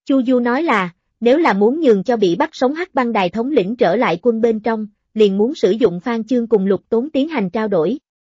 Chu Du nói là, nếu là muốn nhường cho bị bắt sống Hắc Băng Đài thống lĩnh trở lại quân bên trong, liền muốn sử dụng Phan Chương cùng Lục Tốn tiến hành trao đổi.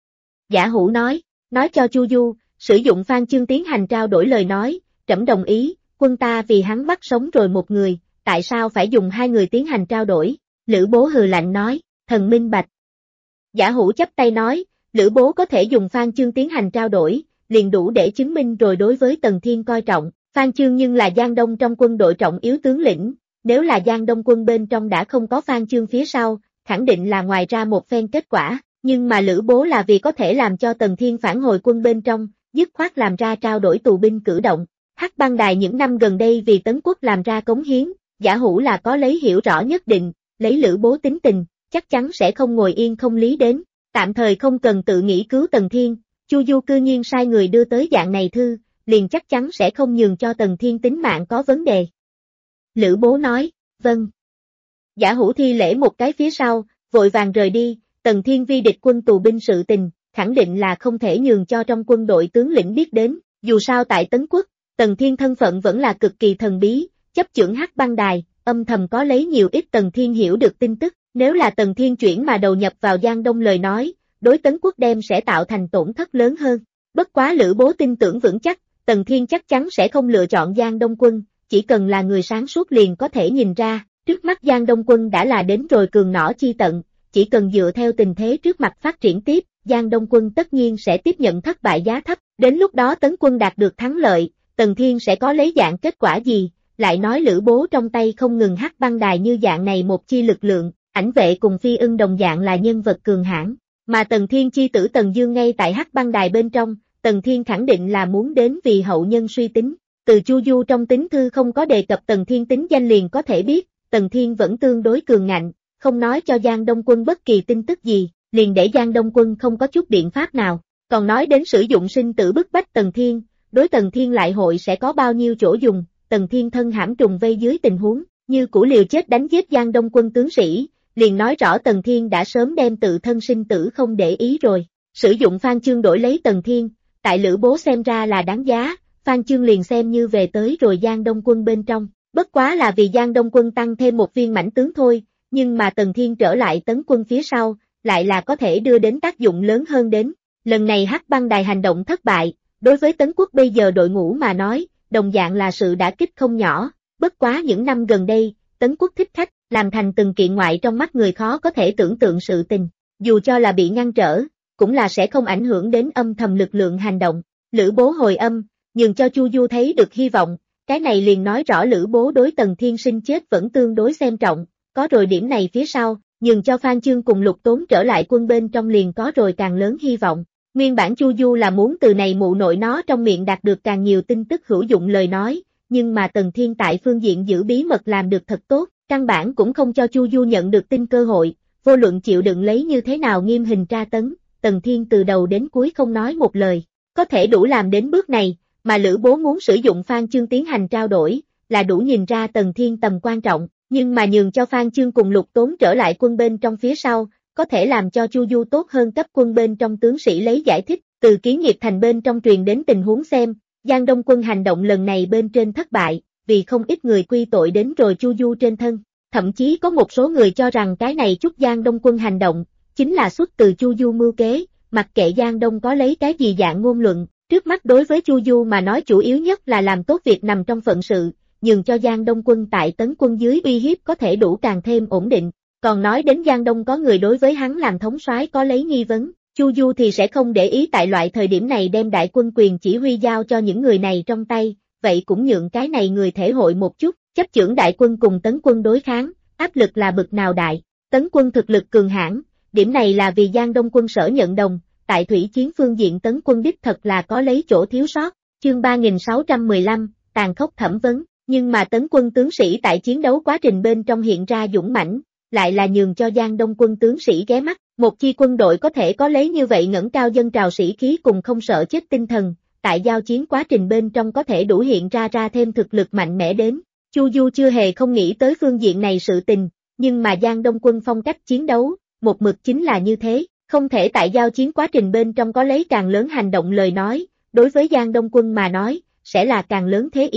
Giả Hữu nói cho Chu Du, sử dụng Phan Chương tiến hành trao đổi lời nói, trẫm đồng ý, quân ta vì hắn bắt sống rồi một người, tại sao phải dùng hai người tiến hành trao đổi? Lữ Bố hừ lạnh nói, thần minh bạch. Giả Hữu chắp tay nói, Lữ Bố có thể dùng Phan Chương tiến hành trao đổi, liền đủ để chứng minh rồi. Đối với Tần Thiên coi trọng, Phan Chương nhưng là Giang Đông trong quân đội trọng yếu tướng lĩnh, nếu là Giang Đông quân bên trong đã không có Phan Chương phía sau, khẳng định là ngoài ra một phen kết quả, nhưng mà Lữ Bố là vì có thể làm cho Tần Thiên phản hồi quân bên trong, dứt khoát làm ra trao đổi tù binh cử động. Hắc Băng Đài những năm gần đây vì Tấn quốc làm ra cống hiến, Giả Hữu là có lấy hiểu rõ nhất định, lấy Lữ Bố tính tình, chắc chắn sẽ không ngồi yên không lý đến, tạm thời không cần tự nghĩ cứu Tần Thiên, Chu Du cư nhiên sai người đưa tới dạng này thư, liền chắc chắn sẽ không nhường cho Tần Thiên tính mạng có vấn đề. Lữ Bố nói, vâng. Giả Hữu thi lễ một cái phía sau, vội vàng rời đi, Tần Thiên vi địch quân tù binh sự tình, khẳng định là không thể nhường cho trong quân đội tướng lĩnh biết đến, dù sao tại Tấn quốc, Tần Thiên thân phận vẫn là cực kỳ thần bí, chấp chưởng Hắc Băng Đài, âm thầm có lấy nhiều ít Tần Thiên hiểu được tin tức, nếu là Tần Thiên chuyển mà đầu nhập vào Giang Đông lời nói, đối Tấn quốc đem sẽ tạo thành tổn thất lớn hơn. Bất quá Lữ Bố tin tưởng vững chắc, Tần Thiên chắc chắn sẽ không lựa chọn Giang Đông quân, chỉ cần là người sáng suốt liền có thể nhìn ra, trước mắt Giang Đông quân đã là đến rồi cường nỏ chi tận, chỉ cần dựa theo tình thế trước mặt phát triển tiếp, Giang Đông quân tất nhiên sẽ tiếp nhận thất bại giá thấp, đến lúc đó Tấn quân đạt được thắng lợi, Tần Thiên sẽ có lấy dạng kết quả gì, lại nói Lữ Bố trong tay không ngừng Hắc Băng Đài như dạng này một chi lực lượng, Ảnh Vệ cùng Phi Ưng đồng dạng là nhân vật cường hãn, mà Tần Thiên chi tử Tần Dương ngay tại Hắc Băng Đài bên trong, Tần Thiên khẳng định là muốn đến vì hậu nhân suy tính, từ Chu Du trong tín thư không có đề cập Tần Thiên tính danh liền có thể biết, Tần Thiên vẫn tương đối cường ngạnh, không nói cho Giang Đông quân bất kỳ tin tức gì, liền để Giang Đông quân không có chút biện pháp nào, còn nói đến sử dụng sinh tử bức bách Tần Thiên, đối Tần Thiên lại hội sẽ có bao nhiêu chỗ dùng, Tần Thiên thân hãm trùng vây dưới tình huống, như cũ liều chết đánh giết Giang Đông quân tướng sĩ, liền nói rõ Tần Thiên đã sớm đem tự thân sinh tử không để ý rồi, sử dụng Phan Chương đổi lấy Tần Thiên, tại Lữ Bố xem ra là đáng giá, Phan Chương liền xem như về tới rồi Giang Đông quân bên trong, bất quá là vì Giang Đông quân tăng thêm một viên mãnh tướng thôi, nhưng mà Tần Thiên trở lại Tấn quân phía sau, lại là có thể đưa đến tác dụng lớn hơn đến, lần này Hắc Băng Đài hành động thất bại, đối với Tấn quốc bây giờ đội ngũ mà nói, đồng dạng là sự đả kích không nhỏ, bất quá những năm gần đây, Tấn quốc thích khách, làm thành từng kiện ngoại trong mắt người khó có thể tưởng tượng sự tình, dù cho là bị ngăn trở, cũng là sẽ không ảnh hưởng đến âm thầm lực lượng hành động. Lữ Bố hồi âm, nhường cho Chu Du thấy được hy vọng, cái này liền nói rõ Lữ Bố đối Tần Thiên sinh chết vẫn tương đối xem trọng, có rồi điểm này phía sau, nhường cho Phan Chương cùng Lục Tốn trở lại quân bên trong liền có rồi càng lớn hy vọng. Nguyên bản Chu Du là muốn từ này mụ nội nó trong miệng đạt được càng nhiều tin tức hữu dụng lời nói, nhưng mà Tần Thiên tại phương diện giữ bí mật làm được thật tốt, căn bản cũng không cho Chu Du nhận được tin cơ hội, vô luận chịu đựng lấy như thế nào nghiêm hình tra tấn, Tần Thiên từ đầu đến cuối không nói một lời, có thể đủ làm đến bước này, mà Lữ Bố muốn sử dụng Phan Chương tiến hành trao đổi, là đủ nhìn ra Tần Thiên tầm quan trọng, nhưng mà nhường cho Phan Chương cùng Lục Tốn trở lại quân bên trong phía sau, có thể làm cho Chu Du tốt hơn cấp quân bên trong tướng sĩ lấy giải thích, từ Kiến Nghiệp Thành bên trong truyền đến tình huống xem, Giang Đông quân hành động lần này bên trên thất bại, vì không ít người quy tội đến rồi Chu Du trên thân, thậm chí có một số người cho rằng cái này chút Giang Đông quân hành động, chính là xuất từ Chu Du mưu kế, mặc kệ Giang Đông có lấy cái gì dạng ngôn luận, trước mắt đối với Chu Du mà nói chủ yếu nhất là làm tốt việc nằm trong phận sự, nhường cho Giang Đông quân tại Tấn quân dưới uy hiếp có thể đủ càng thêm ổn định, còn nói đến Giang Đông có người đối với hắn làm thống soái có lấy nghi vấn, Chu Du thì sẽ không để ý tại loại thời điểm này đem đại quân quyền chỉ huy giao cho những người này trong tay, vậy cũng nhượng cái này người thể hội một chút, chấp chưởng đại quân cùng Tấn quân đối kháng, áp lực là bực nào đại, Tấn quân thực lực cường hãn, điểm này là vì Giang Đông quân sở nhận đồng, tại thủy chiến phương diện Tấn quân đích thật là có lấy chỗ thiếu sót, chương 3615, tàn khốc thẩm vấn, nhưng mà Tấn quân tướng sĩ tại chiến đấu quá trình bên trong hiện ra dũng mãnh, lại là nhường cho Giang Đông quân tướng sĩ ghé mắt, một chi quân đội có thể có lấy như vậy ngẩng cao dân trào sĩ khí cùng không sợ chết tinh thần, tại giao chiến quá trình bên trong có thể đủ hiện ra thêm thực lực mạnh mẽ đến, Chu Du chưa hề không nghĩ tới phương diện này sự tình, nhưng mà Giang Đông quân phong cách chiến đấu, một mực chính là như thế, không thể tại giao chiến quá trình bên trong có lấy càng lớn hành động lời nói, đối với Giang Đông quân mà nói, sẽ là càng lớn thế yếu,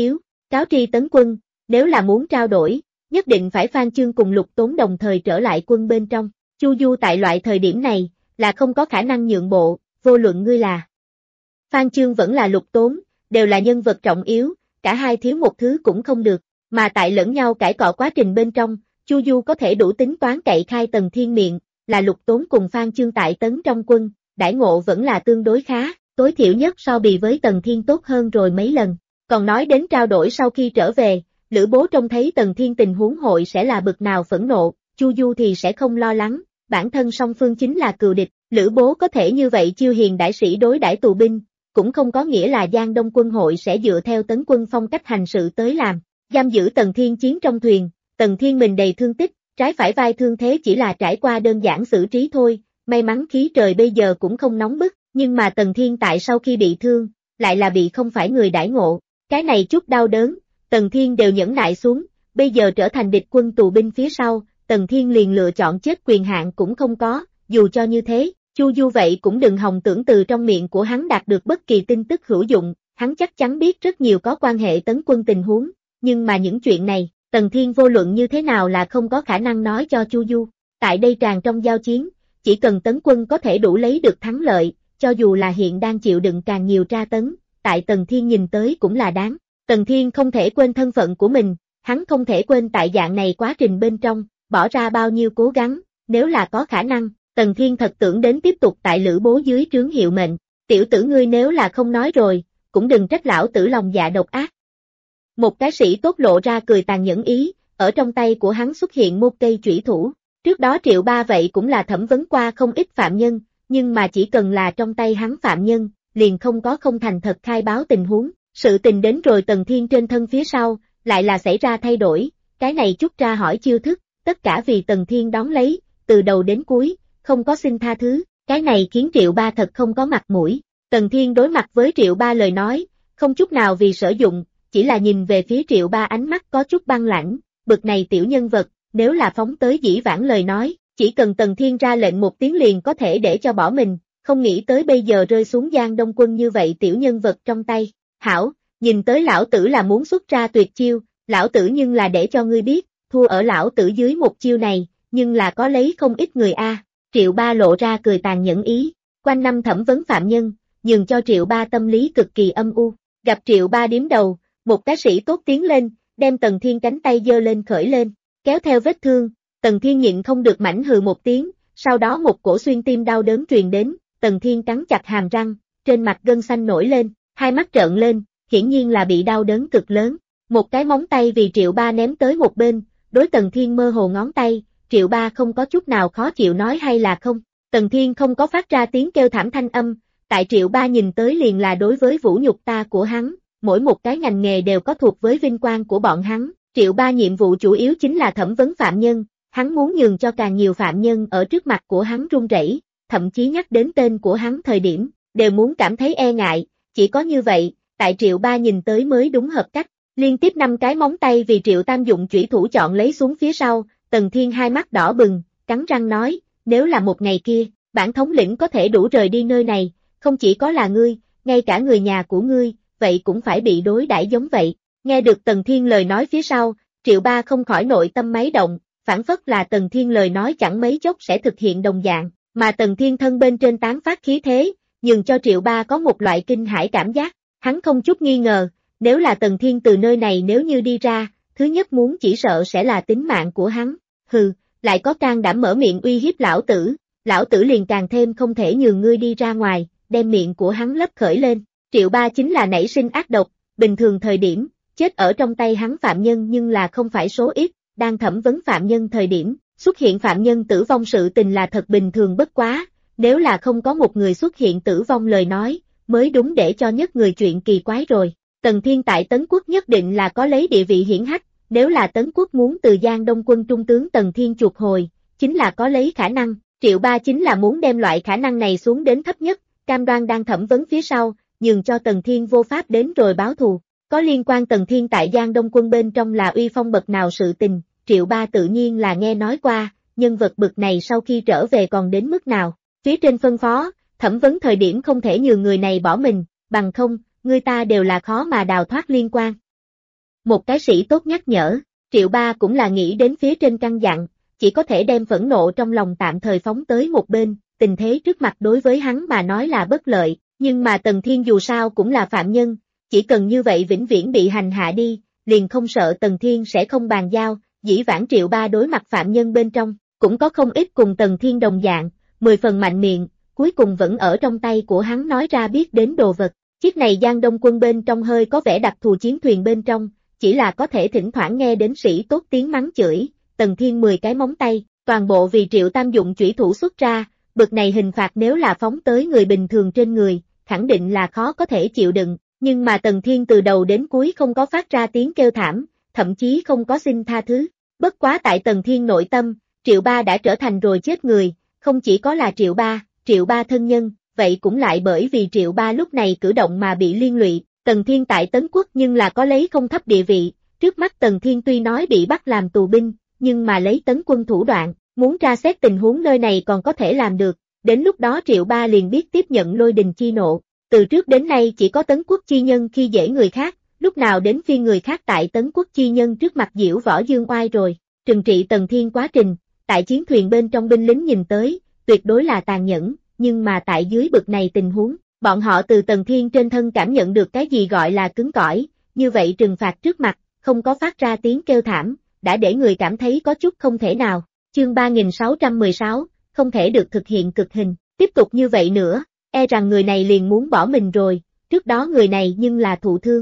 cáo tri Tấn quân, nếu là muốn trao đổi, nhất định phải Phan Chương cùng Lục Tốn đồng thời trở lại quân bên trong. Chu Du tại loại thời điểm này, là không có khả năng nhượng bộ, vô luận ngươi là Phan Chương vẫn là Lục Tốn, đều là nhân vật trọng yếu, cả hai thiếu một thứ cũng không được, mà tại lẫn nhau cãi cọ quá trình bên trong, Chu Du có thể đủ tính toán cậy khai Tần Thiên miệng, là Lục Tốn cùng Phan Chương tại Tấn trong quân, đãi ngộ vẫn là tương đối khá, tối thiểu nhất so bì với Tần Thiên tốt hơn rồi mấy lần. Còn nói đến trao đổi sau khi trở về, Lữ Bố trông thấy Tần Thiên tình huống hội sẽ là bực nào phẫn nộ, Chu Du thì sẽ không lo lắng, bản thân song phương chính là cừu địch, Lữ Bố có thể như vậy chiêu hiền đãi sĩ đối đãi tù binh, cũng không có nghĩa là Giang Đông quân hội sẽ dựa theo Tấn quân phong cách hành sự tới làm, giam giữ Tần Thiên chiến trong thuyền, Tần Thiên mình đầy thương tích, trái phải vai thương thế chỉ là trải qua đơn giản xử trí thôi, may mắn khí trời bây giờ cũng không nóng bức, nhưng mà Tần Thiên tại sau khi bị thương, lại là bị không phải người đãi ngộ, cái này chút đau đớn, Tần Thiên đều nhẫn nại xuống, bây giờ trở thành địch quân tù binh phía sau, Tần Thiên liền lựa chọn chết quyền hạn cũng không có, dù cho như thế, Chu Du vậy cũng đừng hòng tưởng từ trong miệng của hắn đạt được bất kỳ tin tức hữu dụng, hắn chắc chắn biết rất nhiều có quan hệ Tấn quân tình huống, nhưng mà những chuyện này, Tần Thiên vô luận như thế nào là không có khả năng nói cho Chu Du. Tại đây tràn trong giao chiến, chỉ cần Tấn quân có thể đủ lấy được thắng lợi, cho dù là hiện đang chịu đựng càng nhiều tra tấn, tại Tần Thiên nhìn tới cũng là đáng. Tần Thiên không thể quên thân phận của mình, hắn không thể quên tại dạng này quá trình bên trong, bỏ ra bao nhiêu cố gắng, nếu là có khả năng, Tần Thiên thật tưởng đến tiếp tục tại Lữ Bố dưới trướng hiệu mệnh, tiểu tử ngươi nếu là không nói rồi, cũng đừng trách lão tử lòng dạ độc ác. Một cái sĩ tốt lộ ra cười tàn nhẫn ý, ở trong tay của hắn xuất hiện một cây chủy thủ, trước đó Triệu Ba vậy cũng là thẩm vấn qua không ít phạm nhân, nhưng mà chỉ cần là trong tay hắn phạm nhân, liền không có không thành thật khai báo tình huống, sự tình đến rồi Tần Thiên trên thân phía sau, lại là xảy ra thay đổi, cái này chút tra hỏi chiêu thức, tất cả vì Tần Thiên đón lấy, từ đầu đến cuối, không có xin tha thứ, cái này khiến Triệu Ba thật không có mặt mũi. Tần Thiên đối mặt với Triệu Ba lời nói, không chút nào vì sử dụng, chỉ là nhìn về phía Triệu Ba ánh mắt có chút băng lãnh, bực này tiểu nhân vật, nếu là phóng tới dĩ vãng lời nói, chỉ cần Tần Thiên ra lệnh một tiếng liền có thể để cho bỏ mình, không nghĩ tới bây giờ rơi xuống Giang Đông quân như vậy tiểu nhân vật trong tay. Hảo, nhìn tới lão tử là muốn xuất ra tuyệt chiêu, lão tử nhưng là để cho ngươi biết, thua ở lão tử dưới một chiêu này, nhưng là có lấy không ít người a. Triệu Ba lộ ra cười tàn nhẫn ý, quanh năm thẩm vấn phạm nhân, nhường cho Triệu Ba tâm lý cực kỳ âm u, gặp Triệu Ba điếm đầu, một cái sĩ tốt tiến lên, đem Tần Thiên cánh tay giơ lên khởi lên, kéo theo vết thương, Tần Thiên nhịn không được mảnh hừ một tiếng, sau đó một cổ xuyên tim đau đớn truyền đến, Tần Thiên cắn chặt hàm răng, trên mặt gân xanh nổi lên, hai mắt trợn lên, hiển nhiên là bị đau đớn cực lớn, một cái móng tay vì Triệu Ba ném tới một bên, đối Tần Thiên mơ hồ ngón tay, Triệu Ba không có chút nào khó chịu nói hay là không, Tần Thiên không có phát ra tiếng kêu thảm thanh âm, tại Triệu Ba nhìn tới liền là đối với vũ nhục ta của hắn, mỗi một cái ngành nghề đều có thuộc với vinh quang của bọn hắn, Triệu Ba nhiệm vụ chủ yếu chính là thẩm vấn phạm nhân, hắn muốn nhường cho càng nhiều phạm nhân ở trước mặt của hắn run rẩy, thậm chí nhắc đến tên của hắn thời điểm, đều muốn cảm thấy e ngại, chỉ có như vậy, tại Triệu Ba nhìn tới mới đúng hợp cách, liên tiếp 5 cái móng tay vì Triệu Tam dụng chủy thủ chọn lấy xuống phía sau, Tần Thiên hai mắt đỏ bừng, cắn răng nói, nếu là một ngày kia, bản thống lĩnh có thể đủ rời đi nơi này, không chỉ có là ngươi, ngay cả người nhà của ngươi, vậy cũng phải bị đối đãi giống vậy. Nghe được Tần Thiên lời nói phía sau, Triệu Ba không khỏi nội tâm máy động, phản phất là Tần Thiên lời nói chẳng mấy chốc sẽ thực hiện đồng dạng, mà Tần Thiên thân bên trên tán phát khí thế, nhường cho Triệu Ba có một loại kinh hãi cảm giác, hắn không chút nghi ngờ, nếu là Tần Thiên từ nơi này nếu như đi ra, thứ nhất muốn chỉ sợ sẽ là tính mạng của hắn, hừ, lại có can đảm mở miệng uy hiếp lão tử liền càng thêm không thể nhường ngươi đi ra ngoài, đem miệng của hắn lấp khởi lên, Triệu Ba chính là nảy sinh ác độc, bình thường thời điểm, chết ở trong tay hắn phạm nhân nhưng là không phải số ít, đang thẩm vấn phạm nhân thời điểm, xuất hiện phạm nhân tử vong sự tình là thật bình thường bất quá, nếu là không có một người xuất hiện tử vong lời nói, mới đúng để cho nhất người chuyện kỳ quái rồi. Tần Thiên tại Tấn Quốc nhất định là có lấy địa vị hiển hách, nếu là Tấn Quốc muốn từ Giang Đông quân trung tướng Tần Thiên chuộc hồi, chính là có lấy khả năng, Triệu Ba chính là muốn đem loại khả năng này xuống đến thấp nhất, cam đoan đang thẩm vấn phía sau, nhường cho Tần Thiên vô pháp đến rồi báo thù. Có liên quan Tần Thiên tại Giang Đông quân bên trong là uy phong bậc nào sự tình, Triệu Ba tự nhiên là nghe nói qua, nhân vật bậc này sau khi trở về còn đến mức nào. Phía trên phân phó, thẩm vấn thời điểm không thể nhường người này bỏ mình, bằng không, người ta đều là khó mà đào thoát liên quan. Một cái sĩ tốt nhắc nhở, Triệu Ba cũng là nghĩ đến phía trên căn dặn, chỉ có thể đem phẫn nộ trong lòng tạm thời phóng tới một bên, tình thế trước mặt đối với hắn mà nói là bất lợi, nhưng mà Tần Thiên dù sao cũng là phạm nhân, chỉ cần như vậy vĩnh viễn bị hành hạ đi, liền không sợ Tần Thiên sẽ không bàn giao, dĩ vãng Triệu Ba đối mặt phạm nhân bên trong, cũng có không ít cùng Tần Thiên đồng dạng, 10 phần mạnh miệng, cuối cùng vẫn ở trong tay của hắn nói ra biết đến đồ vật. Chiếc này Giang Đông quân bên trong hơi có vẻ đặc thù chiến thuyền bên trong, chỉ là có thể thỉnh thoảng nghe đến sĩ tốt tiếng mắng chửi, Tần Thiên 10 cái móng tay, toàn bộ vì Triệu Tam dụng chủy thủ xuất ra, bực này hình phạt nếu là phóng tới người bình thường trên người, khẳng định là khó có thể chịu đựng, nhưng mà Tần Thiên từ đầu đến cuối không có phát ra tiếng kêu thảm, thậm chí không có xin tha thứ. Bất quá tại Tần Thiên nội tâm, Triệu Ba đã trở thành rồi chết người, không chỉ có là Triệu Ba thân nhân, vậy cũng lại bởi vì Triệu Ba lúc này cử động mà bị liên lụy. Tần Thiên tại Tấn Quốc nhưng là có lấy không thấp địa vị, trước mắt Tần Thiên tuy nói bị bắt làm tù binh, nhưng mà lấy Tấn quân thủ đoạn, muốn tra xét tình huống nơi này còn có thể làm được, đến lúc đó Triệu Ba liền biết tiếp nhận lôi đình chi nộ. Từ trước đến nay chỉ có Tấn Quốc chi nhân khi dễ người khác, lúc nào đến phiên người khác tại Tấn Quốc chi nhân trước mặt diễu võ dương oai rồi, trừng trị Tần Thiên quá trình, tại chiến thuyền bên trong binh lính nhìn tới, tuyệt đối là tàn nhẫn, nhưng mà tại dưới bực này tình huống, bọn họ từ Tần Thiên trên thân cảm nhận được cái gì gọi là cứng cỏi, như vậy trừng phạt trước mặt, không có phát ra tiếng kêu thảm, đã để người cảm thấy có chút không thể nào. Chương 3616, không thể được thực hiện cực hình, tiếp tục như vậy nữa, e rằng người này liền muốn bỏ mình rồi, trước đó người này nhưng là thụ thương.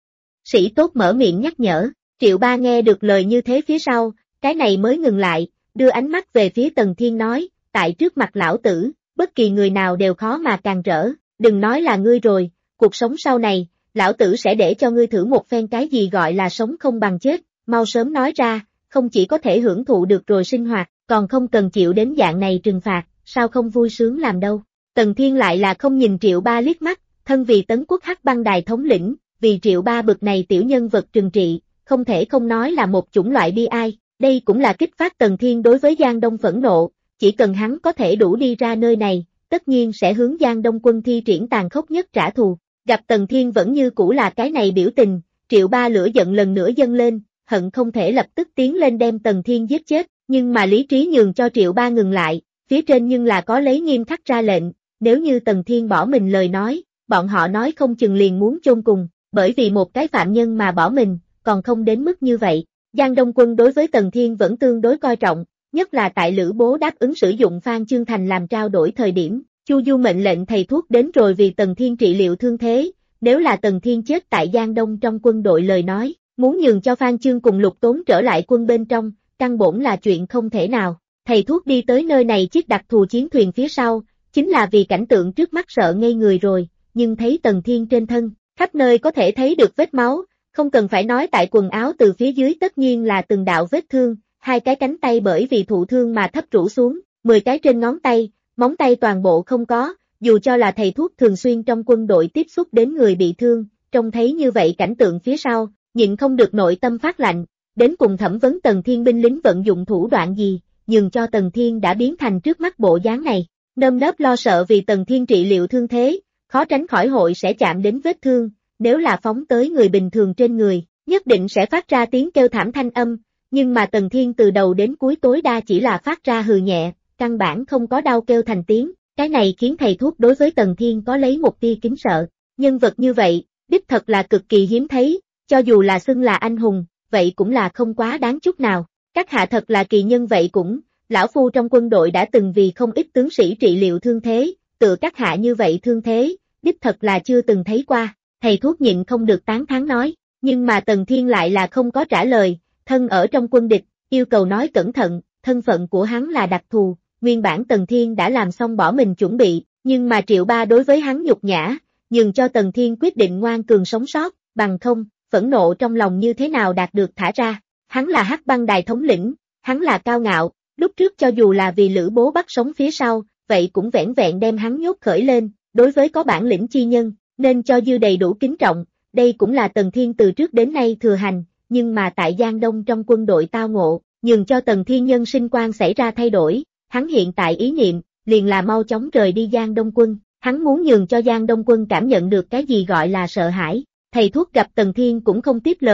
Sĩ tốt mở miệng nhắc nhở, Triệu Ba nghe được lời như thế phía sau, cái này mới ngừng lại, đưa ánh mắt về phía Tần Thiên nói, tại trước mặt lão tử, bất kỳ người nào đều khó mà càng rỡ, đừng nói là ngươi rồi, cuộc sống sau này, lão tử sẽ để cho ngươi thử một phen cái gì gọi là sống không bằng chết, mau sớm nói ra, không chỉ có thể hưởng thụ được rồi sinh hoạt, còn không cần chịu đến dạng này trừng phạt, sao không vui sướng làm đâu. Tần Thiên lại là không nhìn Triệu Ba liếc mắt, thân vì Tấn Quốc Hắc Băng Đài thống lĩnh, vì Triệu Ba bực này tiểu nhân vật trừng trị, không thể không nói là một chủng loại bi ai, đây cũng là kích phát Tần Thiên đối với Giang Đông phẫn nộ, chỉ cần hắn có thể đủ đi ra nơi này, tất nhiên sẽ hướng Giang Đông quân thi triển tàn khốc nhất trả thù. Gặp Tần Thiên vẫn như cũ là cái này biểu tình, Triệu Ba lửa giận lần nữa dâng lên, hận không thể lập tức tiến lên đem Tần Thiên giết chết, nhưng mà lý trí nhường cho Triệu Ba ngừng lại, phía trên nhưng là có lấy nghiêm khắc ra lệnh, nếu như Tần Thiên bỏ mình lời nói, bọn họ nói không chừng liền muốn chôn cùng, bởi vì một cái phạm nhân mà bỏ mình, còn không đến mức như vậy. Giang Đông quân đối với Tần Thiên vẫn tương đối coi trọng, nhất là tại Lữ Bố đáp ứng sử dụng Phan Chương Thành làm trao đổi thời điểm, Chu Du mệnh lệnh thầy thuốc đến rồi vì Tần Thiên trị liệu thương thế, nếu là Tần Thiên chết tại Giang Đông trong quân đội lời nói, muốn nhường cho Phan Chương cùng Lục Tốn trở lại quân bên trong, căn bổn là chuyện không thể nào. Thầy thuốc đi tới nơi này chiếc đặc thù chiến thuyền phía sau, chính là vì cảnh tượng trước mắt sợ ngây người rồi, nhưng thấy Tần Thiên trên thân, khắp nơi có thể thấy được vết máu, không cần phải nói tại quần áo từ phía dưới tất nhiên là từng đạo vết thương, hai cái cánh tay bởi vì thụ thương mà thấp rũ xuống, 10 cái trên ngón tay, móng tay toàn bộ không có, dù cho là thầy thuốc thường xuyên trong quân đội tiếp xúc đến người bị thương, trông thấy như vậy cảnh tượng phía sau, nhịn không được nội tâm phát lạnh, đến cùng thẩm vấn Tần Thiên binh lính vận dụng thủ đoạn gì, nhường cho Tần Thiên đã biến thành trước mắt bộ dáng này, nơm nớp lo sợ vì Tần Thiên trị liệu thương thế, khó tránh khỏi hội sẽ chạm đến vết thương, nếu là phóng tới người bình thường trên người, nhất định sẽ phát ra tiếng kêu thảm thanh âm, nhưng mà Tần Thiên từ đầu đến cuối tối đa chỉ là phát ra hừ nhẹ, căn bản không có đau kêu thành tiếng, cái này khiến thầy thuốc đối với Tần Thiên có lấy một tia kính sợ, nhân vật như vậy, đích thật là cực kỳ hiếm thấy, cho dù là xưng là anh hùng, vậy cũng là không quá đáng chút nào, các hạ thật là kỳ nhân vậy cũng, lão phu trong quân đội đã từng vì không ít tướng sĩ trị liệu thương thế, tựa các hạ như vậy thương thế, đích thật là chưa từng thấy qua, thầy thuốc nhịn không được tán thán nói, nhưng mà Tần Thiên lại là không có trả lời, thân ở trong quân địch, yêu cầu nói cẩn thận, thân phận của hắn là đặc thù, nguyên bản Tần Thiên đã làm xong bỏ mình chuẩn bị, nhưng mà Triệu Ba đối với hắn nhục nhã, nhường cho Tần Thiên quyết định ngoan cường sống sót, bằng không, phẫn nộ trong lòng như thế nào đạt được thả ra, hắn là Hắc Băng Đài thống lĩnh, hắn là cao ngạo, lúc trước cho dù là vì Lữ Bố bắt sống phía sau, vậy cũng vẻn vẹn đem hắn nhốt khởi lên, đối với có bản lĩnh chi nhân, nên cho dư đầy đủ kính trọng, đây cũng là Tần Thiên từ trước đến nay thừa hành, nhưng mà tại Giang Đông trong quân đội tao ngộ, nhường cho Tần Thiên nhân sinh quan xảy ra thay đổi, hắn hiện tại ý niệm, liền là mau chóng rời đi Giang Đông quân, hắn muốn nhường cho Giang Đông quân cảm nhận được cái gì gọi là sợ hãi. Thầy thuốc gặp Tần Thiên cũng không tiếp lời,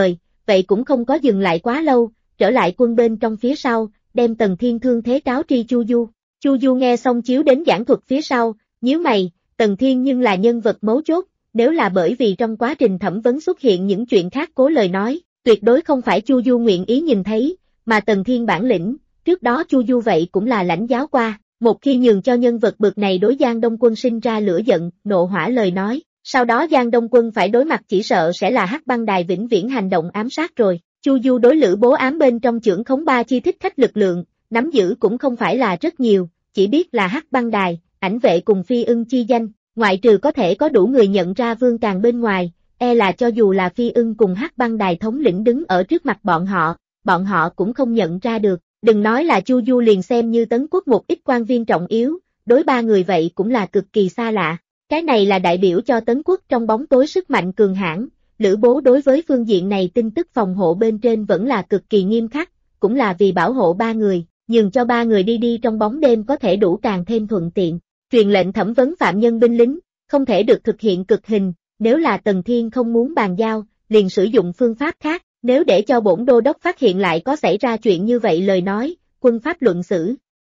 vậy cũng không có dừng lại quá lâu, trở lại quân bên trong phía sau, đem Tần Thiên thương thế cáo tri Chu Du. Chu Du nghe xong chiếu đến giảng thuật phía sau, nhíu mày, Tần Thiên nhưng là nhân vật mấu chốt, nếu là bởi vì trong quá trình thẩm vấn xuất hiện những chuyện khác cố lời nói, tuyệt đối không phải Chu Du nguyện ý nhìn thấy, mà Tần Thiên bản lĩnh, trước đó Chu Du vậy cũng là lãnh giáo qua, một khi nhường cho nhân vật bực này đối Giang Đông Quân sinh ra lửa giận, nộ hỏa lời nói, sau đó Giang Đông Quân phải đối mặt chỉ sợ sẽ là Hắc Băng Đài vĩnh viễn hành động ám sát rồi. Chu Du đối Lữ Bố ám bên trong chưởng khống 3 chi thích khách lực lượng, nắm giữ cũng không phải là rất nhiều, chỉ biết là Hắc Băng Đài, ảnh vệ cùng Phi Ưng chi danh, ngoại trừ có thể có đủ người nhận ra Vương Càng bên ngoài, là cho dù là Phi Ưng cùng Hắc Băng Đài thống lĩnh đứng ở trước mặt bọn họ cũng không nhận ra được, đừng nói là Chu Du liền xem như Tấn Quốc một ít quan viên trọng yếu, đối 3 người vậy cũng là cực kỳ xa lạ. Cái này là đại biểu cho Tấn Quốc trong bóng tối sức mạnh cường hãn, Lữ Bố đối với phương diện này tin tức phòng hộ bên trên vẫn là cực kỳ nghiêm khắc, cũng là vì bảo hộ 3 người, nhường cho 3 người đi trong bóng đêm có thể đủ càng thêm thuận tiện. Truyền lệnh thẩm vấn phạm nhân binh lính, không thể được thực hiện cực hình, nếu là Tần Thiên không muốn bàn giao, liền sử dụng phương pháp khác, nếu để cho bổn đô đốc phát hiện lại có xảy ra chuyện như vậy lời nói, quân pháp luận xử.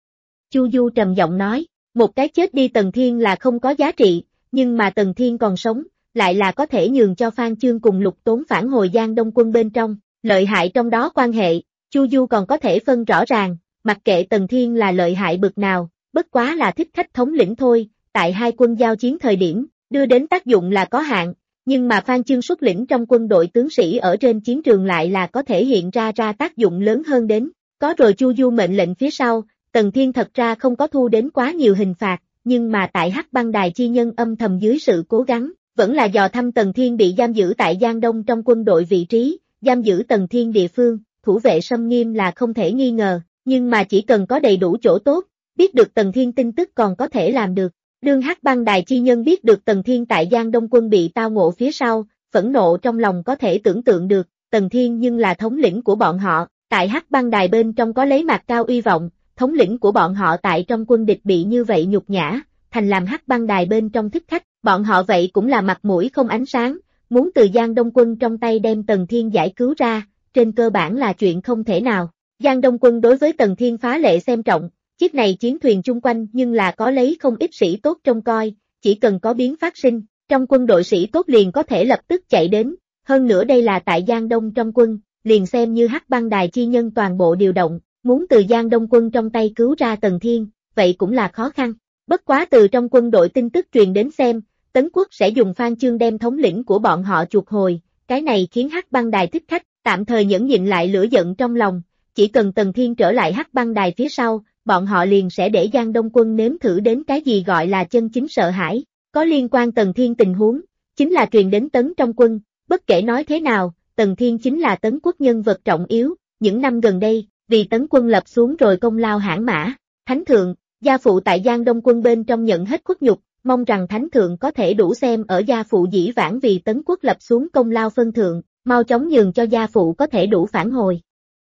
Chu Du trầm giọng nói, một cái chết đi Tần Thiên là không có giá trị, nhưng mà Tần Thiên còn sống, lại là có thể nhường cho Phan Chương cùng Lục Tốn phản hồi Giang Đông Quân bên trong, lợi hại trong đó quan hệ, Chu Du còn có thể phân rõ ràng, mặc kệ Tần Thiên là lợi hại bực nào, bất quá là thích khách thống lĩnh thôi, tại 2 quân giao chiến thời điểm, đưa đến tác dụng là có hạn, nhưng mà Phan Chương xuất lĩnh trong quân đội tướng sĩ ở trên chiến trường lại là có thể hiện ra tác dụng lớn hơn đến, có rồi Chu Du mệnh lệnh phía sau, Tần Thiên thật ra không có thu đến quá nhiều hình phạt, nhưng mà tại Hắc Băng Đài chi nhân âm thầm dưới sự cố gắng, vẫn là dò thăm Tần Thiên bị giam giữ tại Giang Đông trong quân đội vị trí, giam giữ Tần Thiên địa phương, thủ vệ xâm nghiêm là không thể nghi ngờ, nhưng mà chỉ cần có đầy đủ chỗ tốt, biết được Tần Thiên tin tức còn có thể làm được. Đương Hắc Băng Đài chi nhân biết được Tần Thiên tại Giang Đông quân bị tao ngộ phía sau, phẫn nộ trong lòng có thể tưởng tượng được, Tần Thiên nhưng là thống lĩnh của bọn họ, tại Hắc Băng Đài bên trong có lấy mặt cao uy vọng, thống lĩnh của bọn họ tại trong quân địch bị như vậy nhục nhã, thành làm Hắc Băng Đài bên trong thích khách, bọn họ vậy cũng là mặt mũi không ánh sáng, muốn từ Giang Đông quân trong tay đem Tần Thiên giải cứu ra, trên cơ bản là chuyện không thể nào. Giang Đông quân đối với Tần Thiên phá lệ xem trọng, chiếc này chiến thuyền chung quanh nhưng là có lấy không ít sĩ tốt trông coi, chỉ cần có biến phát sinh, trong quân đội sĩ tốt liền có thể lập tức chạy đến, hơn nữa đây là tại Giang Đông trong quân, liền xem như Hắc Băng Đài chi nhân toàn bộ điều động, muốn từ Giang Đông quân trong tay cứu ra Tần Thiên, vậy cũng là khó khăn. Bất quá từ trong quân đội tin tức truyền đến xem, Tấn Quốc sẽ dùng Phan Chương đem thống lĩnh của bọn họ chuộc hồi, cái này khiến Hắc Băng Đài thích khách, tạm thời nhẫn nhịn lại lửa giận trong lòng, chỉ cần Tần Thiên trở lại Hắc Băng Đài phía sau, bọn họ liền sẽ để Giang Đông quân nếm thử đến cái gì gọi là chân chính sợ hãi, có liên quan Tần Thiên tình huống, chính là truyền đến Tấn trong quân, bất kể nói thế nào, Tần Thiên chính là Tấn Quốc nhân vật trọng yếu, những năm gần đây, vì Tấn quân lập xuống rồi công lao hãn mã, Thánh Thượng, gia phụ tại Giang Đông quân bên trong nhận hết khuất nhục, mong rằng Thánh Thượng có thể đủ xem ở gia phụ dĩ vãng vì Tấn Quốc lập xuống công lao phân thượng, mau chóng nhường cho gia phụ có thể đủ phản hồi.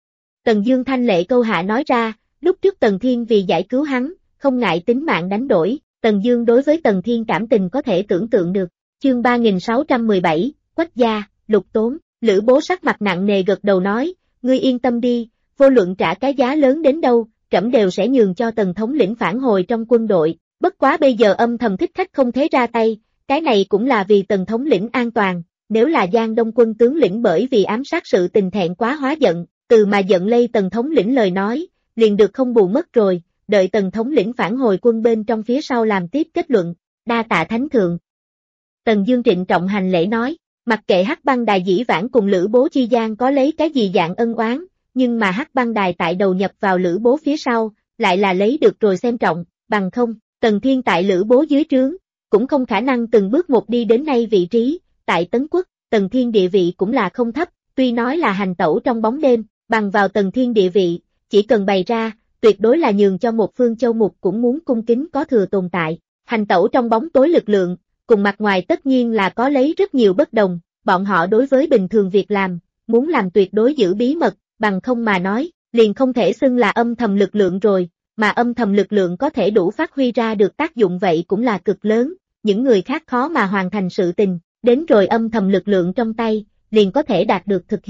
Tần Dương thanh lệ câu hạ nói ra, lúc trước Tần Thiên vì giải cứu hắn, không ngại tính mạng đánh đổi, Tần Dương đối với Tần Thiên cảm tình có thể tưởng tượng được. Chương 3617, Quách gia, Lục Tốn, Lữ Bố sắc mặt nặng nề gật đầu nói, ngươi yên tâm đi, vô luận trả cái giá lớn đến đâu, trẫm đều sẽ nhường cho Tần thống lĩnh phản hồi trong quân đội, bất quá bây giờ âm thầm thích khách không thế ra tay, cái này cũng là vì Tần thống lĩnh an toàn, nếu là Giang Đông quân tướng lĩnh bởi vì ám sát sự tình thẹn quá hóa giận, từ mà giận lây Tần thống lĩnh lời nói, liền được không bù mất rồi, đợi Tần thống lĩnh phản hồi quân bên trong phía sau làm tiếp kết luận, đa tạ Thánh Thượng. Tần Dương trịnh trọng hành lễ nói, mặc kệ Hắc Băng Đài dĩ vãng cùng Lữ Bố chi gian có lấy cái gì dạng ân oán, nhưng mà Hắc Băng Đài tại đầu nhập vào Lữ Bố phía sau, lại là lấy được rồi xem trọng, bằng không, Tần Thiên tại Lữ Bố dưới trướng, cũng không khả năng từng bước một đi đến nay vị trí, tại Tấn Quốc, Tần Thiên địa vị cũng là không thấp, tuy nói là hành tẩu trong bóng đêm, bằng vào Tần Thiên địa vị, chỉ cần bày ra, tuyệt đối là nhường cho một phương châu mục cũng muốn cung kính có thừa tồn tại, hành tẩu trong bóng tối lực lượng, cùng mặt ngoài tất nhiên là có lấy rất nhiều bất đồng, bọn họ đối với bình thường việc làm, muốn làm tuyệt đối giữ bí mật, bằng không mà nói, liền không thể xưng là âm thầm lực lượng rồi, mà âm thầm lực lượng có thể đủ phát huy ra được tác dụng vậy cũng là cực lớn, những người khác khó mà hoàn thành sự tình, đến rồi âm thầm lực lượng trong tay, liền có thể đạt được thực hiện.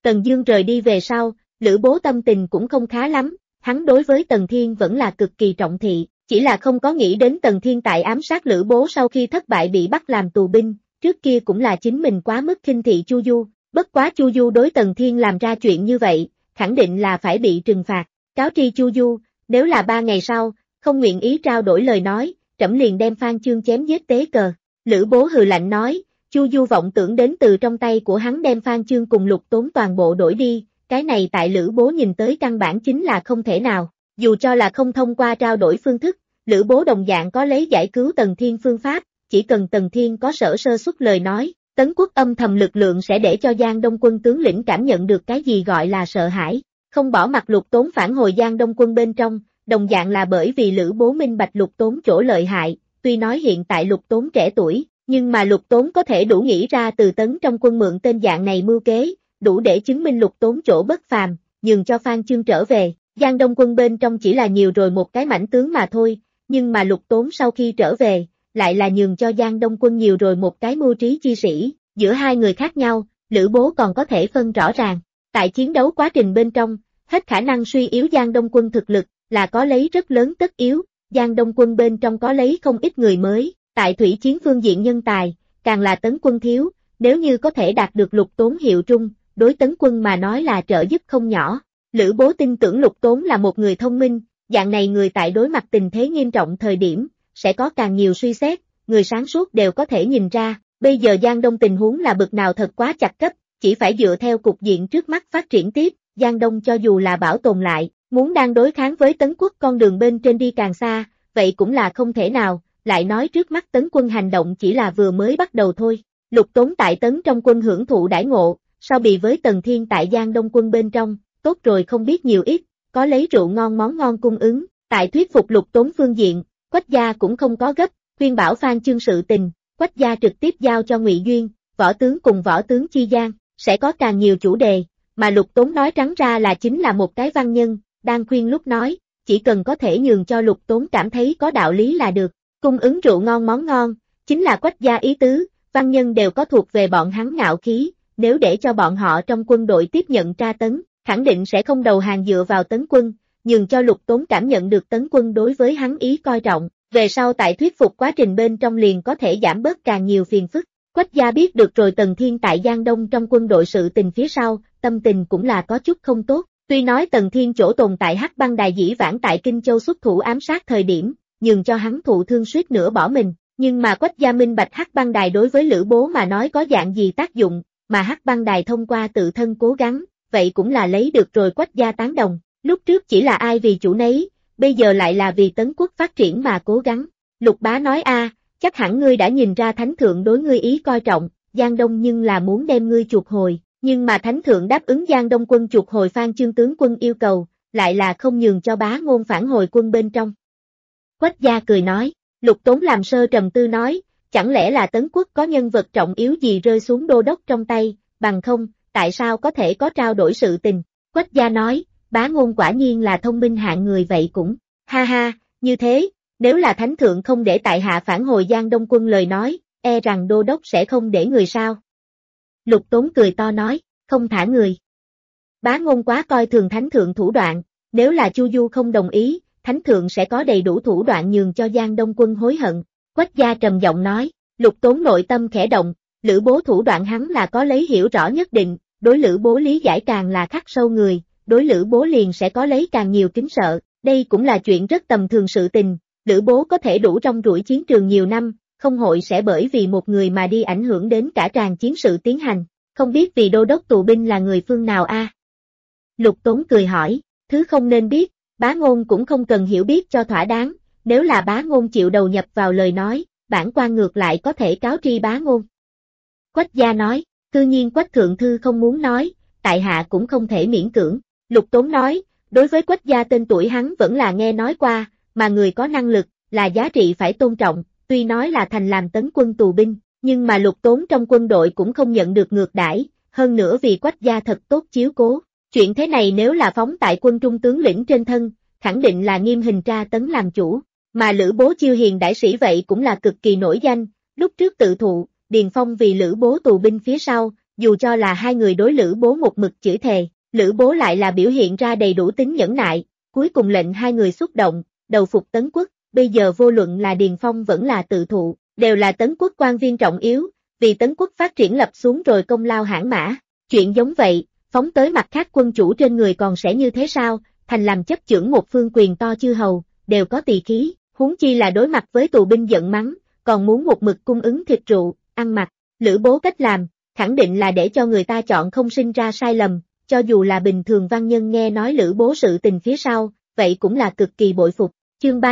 Tần Dương rời đi về sau, Lữ Bố tâm tình cũng không khá lắm, hắn đối với Tần Thiên vẫn là cực kỳ trọng thị, chỉ là không có nghĩ đến Tần Thiên tại ám sát Lữ Bố sau khi thất bại bị bắt làm tù binh, trước kia cũng là chính mình quá mức khinh thị Chu Du, bất quá Chu Du đối Tần Thiên làm ra chuyện như vậy, khẳng định là phải bị trừng phạt, cáo tri Chu Du, nếu là 3 ngày sau, không nguyện ý trao đổi lời nói, trẫm liền đem Phan Chương chém giết tế cờ. Lữ Bố hừ lạnh nói, Chu Du vọng tưởng đến từ trong tay của hắn đem Phan Chương cùng Lục Tốn toàn bộ đổi đi, cái này tại Lữ Bố nhìn tới căn bản chính là không thể nào, dù cho là không thông qua trao đổi phương thức, Lữ Bố đồng dạng có lấy giải cứu Tần Thiên phương pháp, chỉ cần Tần Thiên có sở sơ xuất lời nói, Tấn Quốc âm thầm lực lượng sẽ để cho Giang Đông quân tướng lĩnh cảm nhận được cái gì gọi là sợ hãi, không bỏ mặc Lục Tốn phản hồi Giang Đông quân bên trong, đồng dạng là bởi vì Lữ Bố minh bạch Lục Tốn chỗ lợi hại, tuy nói hiện tại Lục Tốn trẻ tuổi, nhưng mà Lục Tốn có thể đủ nghĩ ra từ Tấn trong quân mượn tên dạng này mưu kế, đủ để chứng minh Lục Tốn chỗ bất phàm, nhường cho Phan Chương trở về, Giang Đông quân bên trong chỉ là nhiều rồi một cái mảnh tướng mà thôi, nhưng mà Lục Tốn sau khi trở về, lại là nhường cho Giang Đông quân nhiều rồi một cái mưu trí chi sĩ, giữa hai người khác nhau, Lữ Bố còn có thể phân rõ ràng, tại chiến đấu quá trình bên trong, hết khả năng suy yếu Giang Đông quân thực lực, là có lấy rất lớn tất yếu, Giang Đông quân bên trong có lấy không ít người mới, tại thủy chiến phương diện nhân tài, càng là Tấn quân thiếu, nếu như có thể đạt được Lục Tốn hiệu trung, đối Tấn quân mà nói là trợ giúp không nhỏ. Lữ Bố tin tưởng Lục Tốn là một người thông minh, dạng này người tại đối mặt tình thế nghiêm trọng thời điểm, sẽ có càng nhiều suy xét, người sáng suốt đều có thể nhìn ra, bây giờ Giang Đông tình huống là bực nào thật quá chặt cấp, chỉ phải dựa theo cục diện trước mắt phát triển tiếp, Giang Đông cho dù là bảo tồn lại, muốn đang đối kháng với Tấn quốc con đường bên trên đi càng xa, vậy cũng là không thể nào, lại nói trước mắt Tấn quân hành động chỉ là vừa mới bắt đầu thôi. Lục Tốn tại Tấn trong quân hưởng thụ đãi ngộ, so bì với Tần Thiên tại Giang Đông quân bên trong, tốt rồi không biết nhiều ít, có lấy rượu ngon món ngon cung ứng, tại thuyết phục Lục Tốn phương diện, Quách gia cũng không có gấp, khuyên bảo Phan Chương sự tình, Quách gia trực tiếp giao cho Ngụy Duyên, võ tướng cùng võ tướng chi gian, sẽ có càng nhiều chủ đề, mà Lục Tốn nói trắng ra là chính là một cái văn nhân, đang khuyên lúc nói, chỉ cần có thể nhường cho Lục Tốn cảm thấy có đạo lý là được, cung ứng rượu ngon món ngon, chính là Quách gia ý tứ, văn nhân đều có thuộc về bọn hắn ngạo khí, nếu để cho bọn họ trong quân đội tiếp nhận tra tấn, khẳng định sẽ không đầu hàng dựa vào Tấn quân, nhường cho Lục Tốn cảm nhận được Tấn quân đối với hắn ý coi trọng, về sau tại thuyết phục quá trình bên trong liền có thể giảm bớt càng nhiều phiền phức. Quách gia biết được rồi Tần Thiên tại Giang Đông trong quân đội sự tình phía sau, tâm tình cũng là có chút không tốt, tuy nói Tần Thiên chỗ tồn tại Hắc Băng Đài dĩ vãng tại Kinh Châu xuất thủ ám sát thời điểm, nhường cho hắn thụ thương suýt nữa bỏ mình, nhưng mà Quách gia minh bạch Hắc Băng Đài đối với Lữ Bố mà nói có dạng gì tác dụng, mà Hắc Băng Đài thông qua tự thân cố gắng, vậy cũng là lấy được rồi Quách gia tán đồng, lúc trước chỉ là ai vì chủ nấy, bây giờ lại là vì Tấn quốc phát triển mà cố gắng. Lục Bá nói chắc hẳn ngươi đã nhìn ra Thánh Thượng đối ngươi ý coi trọng, Giang Đông nhưng là muốn đem ngươi chuộc hồi, nhưng mà Thánh Thượng đáp ứng Giang Đông quân chuộc hồi Phan Chương tướng quân yêu cầu, lại là không nhường cho Bá Ngôn phản hồi quân bên trong. Quách gia cười nói, Lục Tốn làm sơ trầm tư nói, chẳng lẽ là Tấn quốc có nhân vật trọng yếu gì rơi xuống đô đốc trong tay, bằng không, tại sao có thể có trao đổi sự tình. Quách gia nói, Bá Ngôn quả nhiên là thông minh hạng người vậy cũng, ha ha, như thế, nếu là Thánh Thượng không để tại hạ phản hồi Giang Đông quân lời nói, e rằng đô đốc sẽ không để người sao. Lục Tốn cười to nói, không thả người. Bá Ngôn quá coi thường Thánh Thượng thủ đoạn, nếu là Chu Du không đồng ý, Thánh Thượng sẽ có đầy đủ thủ đoạn nhường cho Giang Đông quân hối hận. Quách gia trầm giọng nói, Lục Tốn nội tâm khẽ động, Lữ Bố thủ đoạn hắn là có lấy hiểu rõ nhất định, đối Lữ Bố lý giải càng là khắc sâu người, đối Lữ Bố liền sẽ có lấy càng nhiều kính sợ, đây cũng là chuyện rất tầm thường sự tình, Lữ Bố có thể đủ trong rủi chiến trường nhiều năm, không hội sẽ bởi vì một người mà đi ảnh hưởng đến cả tràng chiến sự tiến hành, không biết vì đô đốc tù binh là người phương nào Lục Tốn cười hỏi, thứ không nên biết, Bá Ngôn cũng không cần hiểu biết cho thỏa đáng, nếu là Bá Ngôn chịu đầu nhập vào lời nói, bản quan ngược lại có thể cáo tri Bá Ngôn. Quách gia nói, cư nhiên Quách thượng thư không muốn nói, tại hạ cũng không thể miễn cưỡng. Lục Tốn nói, đối với Quách gia tên tuổi hắn vẫn là nghe nói qua, mà người có năng lực, là giá trị phải tôn trọng, tuy nói là thành làm Tấn quân tù binh, nhưng mà Lục Tốn trong quân đội cũng không nhận được ngược đãi, hơn nữa vì Quách gia thật tốt chiếu cố. Chuyện thế này nếu là phóng tại quân trung tướng lĩnh trên thân, khẳng định là nghiêm hình tra tấn làm chủ, mà Lữ Bố chiêu hiền đại sĩ vậy cũng là cực kỳ nổi danh, lúc trước tự thụ, Điền Phong vì Lữ Bố tù binh phía sau, dù cho là hai người đối Lữ Bố một mực chửi thề, Lữ Bố lại là biểu hiện ra đầy đủ tính nhẫn nại, cuối cùng lệnh hai người xúc động, đầu phục Tấn Quốc, bây giờ vô luận là Điền Phong vẫn là Tự Thụ, đều là Tấn Quốc quan viên trọng yếu, vì Tấn Quốc phát triển lập xuống rồi công lao hãn mã, chuyện giống vậy, phóng tới mặt khác quân chủ trên người còn sẽ như thế sao, thành làm chấp chưởng một phương quyền to chư hầu, đều có tỳ khí, huống chi là đối mặt với tù binh giận mắng, còn muốn một mực cung ứng thịt rượu, ăn mặc, Lữ Bố cách làm, khẳng định là để cho người ta chọn không sinh ra sai lầm, cho dù là bình thường văn nhân nghe nói Lữ Bố sự tình phía sau, vậy cũng là cực kỳ bội phục. Chương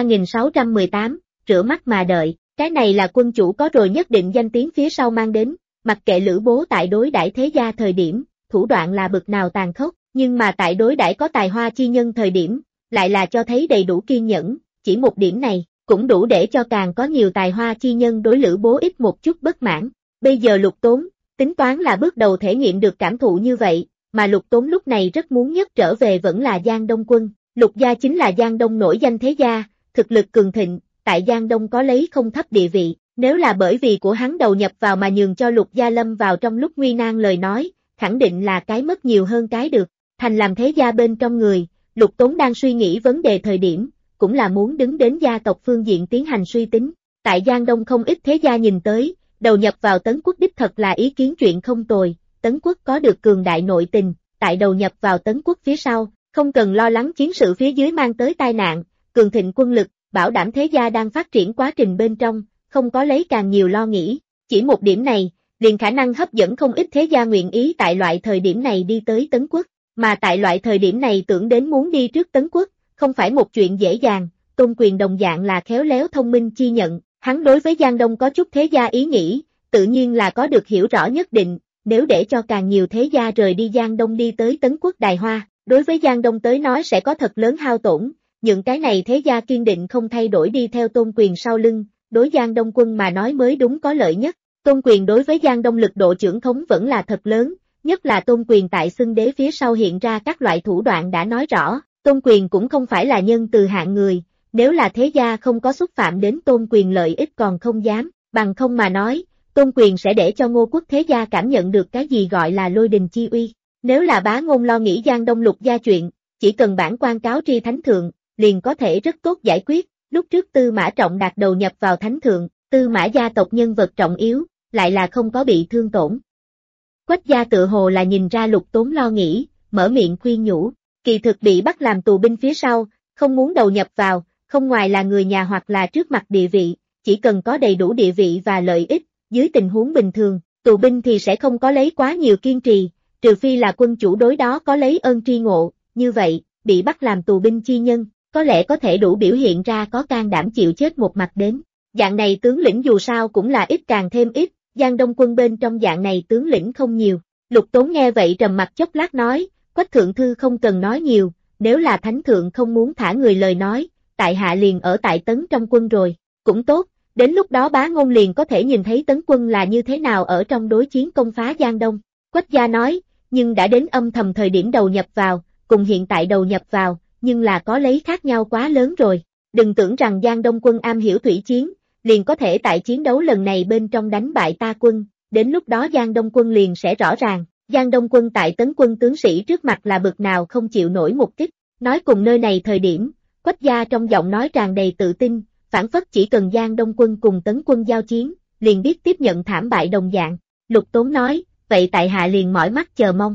3618, rửa mắt mà đợi, cái này là quân chủ có rồi nhất định danh tiếng phía sau mang đến, mặc kệ Lữ Bố tại đối đãi thế gia thời điểm, thủ đoạn là bực nào tàn khốc, nhưng mà tại đối đãi có tài hoa chi nhân thời điểm, lại là cho thấy đầy đủ kiên nhẫn, chỉ một điểm này, cũng đủ để cho càng có nhiều tài hoa chi nhân đối Lữ Bố ít một chút bất mãn. Bây giờ Lục Tốn, tính toán là bước đầu thể nghiệm được cảm thụ như vậy, mà Lục Tốn lúc này rất muốn nhất trở về vẫn là Giang Đông quân. Lục gia chính là Giang Đông nổi danh thế gia, thực lực cường thịnh, tại Giang Đông có lấy không thấp địa vị, nếu là bởi vì của hắn đầu nhập vào mà nhường cho Lục gia lâm vào trong lúc nguy nan lời nói, khẳng định là cái mất nhiều hơn cái được, thành làm thế gia bên trong người, Lục Tốn đang suy nghĩ vấn đề thời điểm, cũng là muốn đứng đến gia tộc phương diện tiến hành suy tính, tại Giang Đông không ít thế gia nhìn tới, đầu nhập vào Tấn Quốc đích thật là ý kiến chuyện không tồi, Tấn Quốc có được cường đại nội tình, tại đầu nhập vào Tấn Quốc phía sau, không cần lo lắng chiến sự phía dưới mang tới tai nạn, cường thịnh quân lực, bảo đảm thế gia đang phát triển quá trình bên trong, không có lấy càng nhiều lo nghĩ, chỉ một điểm này, liền khả năng hấp dẫn không ít thế gia nguyện ý tại loại thời điểm này đi tới Tấn Quốc, mà tại loại thời điểm này tưởng đến muốn đi trước Tấn Quốc, không phải một chuyện dễ dàng, Tôn Quyền đồng dạng là khéo léo thông minh chi nhận, hắn đối với Giang Đông có chút thế gia ý nghĩ, tự nhiên là có được hiểu rõ nhất định, nếu để cho càng nhiều thế gia rời đi Giang Đông đi tới Tấn Quốc Đài Hoa, đối với Giang Đông tới nói sẽ có thật lớn hao tổn, những cái này thế gia kiên định không thay đổi đi theo Tôn Quyền sau lưng, đối Giang Đông quân mà nói mới đúng có lợi nhất. Tôn Quyền đối với Giang Đông lực độ trưởng khống vẫn là thật lớn, nhất là Tôn Quyền tại xưng đế phía sau hiện ra các loại thủ đoạn đã nói rõ, Tôn Quyền cũng không phải là nhân từ hạng người, nếu là thế gia không có xúc phạm đến Tôn Quyền lợi ích còn không dám, bằng không mà nói, Tôn Quyền sẽ để cho Ngô quốc thế gia cảm nhận được cái gì gọi là lôi đình chi uy. Nếu là Bá Ngôn lo nghĩ Giang Đông Lục gia chuyện, chỉ cần bản quan cáo tri thánh thượng, liền có thể rất tốt giải quyết, lúc trước Tư Mã Trọng Đạt đầu nhập vào thánh thượng, Tư Mã gia tộc nhân vật trọng yếu, lại là không có bị thương tổn. Quách gia tự hồ là nhìn ra Lục Tốn lo nghĩ, mở miệng khuyên nhủ, kỳ thực bị bắt làm tù binh phía sau, không muốn đầu nhập vào, không ngoài là người nhà hoặc là trước mặt địa vị, chỉ cần có đầy đủ địa vị và lợi ích, dưới tình huống bình thường, tù binh thì sẽ không có lấy quá nhiều kiên trì, trừ phi là quân chủ đối đó có lấy ơn tri ngộ, như vậy, bị bắt làm tù binh chi nhân, có lẽ có thể đủ biểu hiện ra có can đảm chịu chết một mặt đến. Dạng này tướng lĩnh dù sao cũng là ít càng thêm ít, Giang Đông quân bên trong dạng này tướng lĩnh không nhiều. Lục Tốn nghe vậy trầm mặt chốc lát nói, Quách thượng thư không cần nói nhiều, nếu là thánh thượng không muốn thả người lời nói, tại hạ liền ở tại Tấn trong quân rồi, cũng tốt, đến lúc đó Bá Ngôn liền có thể nhìn thấy Tấn quân là như thế nào ở trong đối chiến công phá Giang Đông. Quách gia nói, nhưng đã đến âm thầm thời điểm đầu nhập vào, cùng hiện tại đầu nhập vào, nhưng là có lấy khác nhau quá lớn rồi. Đừng tưởng rằng Giang Đông quân am hiểu thủy chiến, liền có thể tại chiến đấu lần này bên trong đánh bại ta quân, đến lúc đó Giang Đông quân liền sẽ rõ ràng, Giang Đông quân tại Tấn quân tướng sĩ trước mặt là bực nào không chịu nổi một kích. Nói cùng nơi này thời điểm, Quách gia trong giọng nói tràn đầy tự tin, phản phất chỉ cần Giang Đông quân cùng Tấn quân giao chiến, liền biết tiếp nhận thảm bại đồng dạng. Lục Tốn nói, vậy tại hạ liền mỏi mắt chờ mong.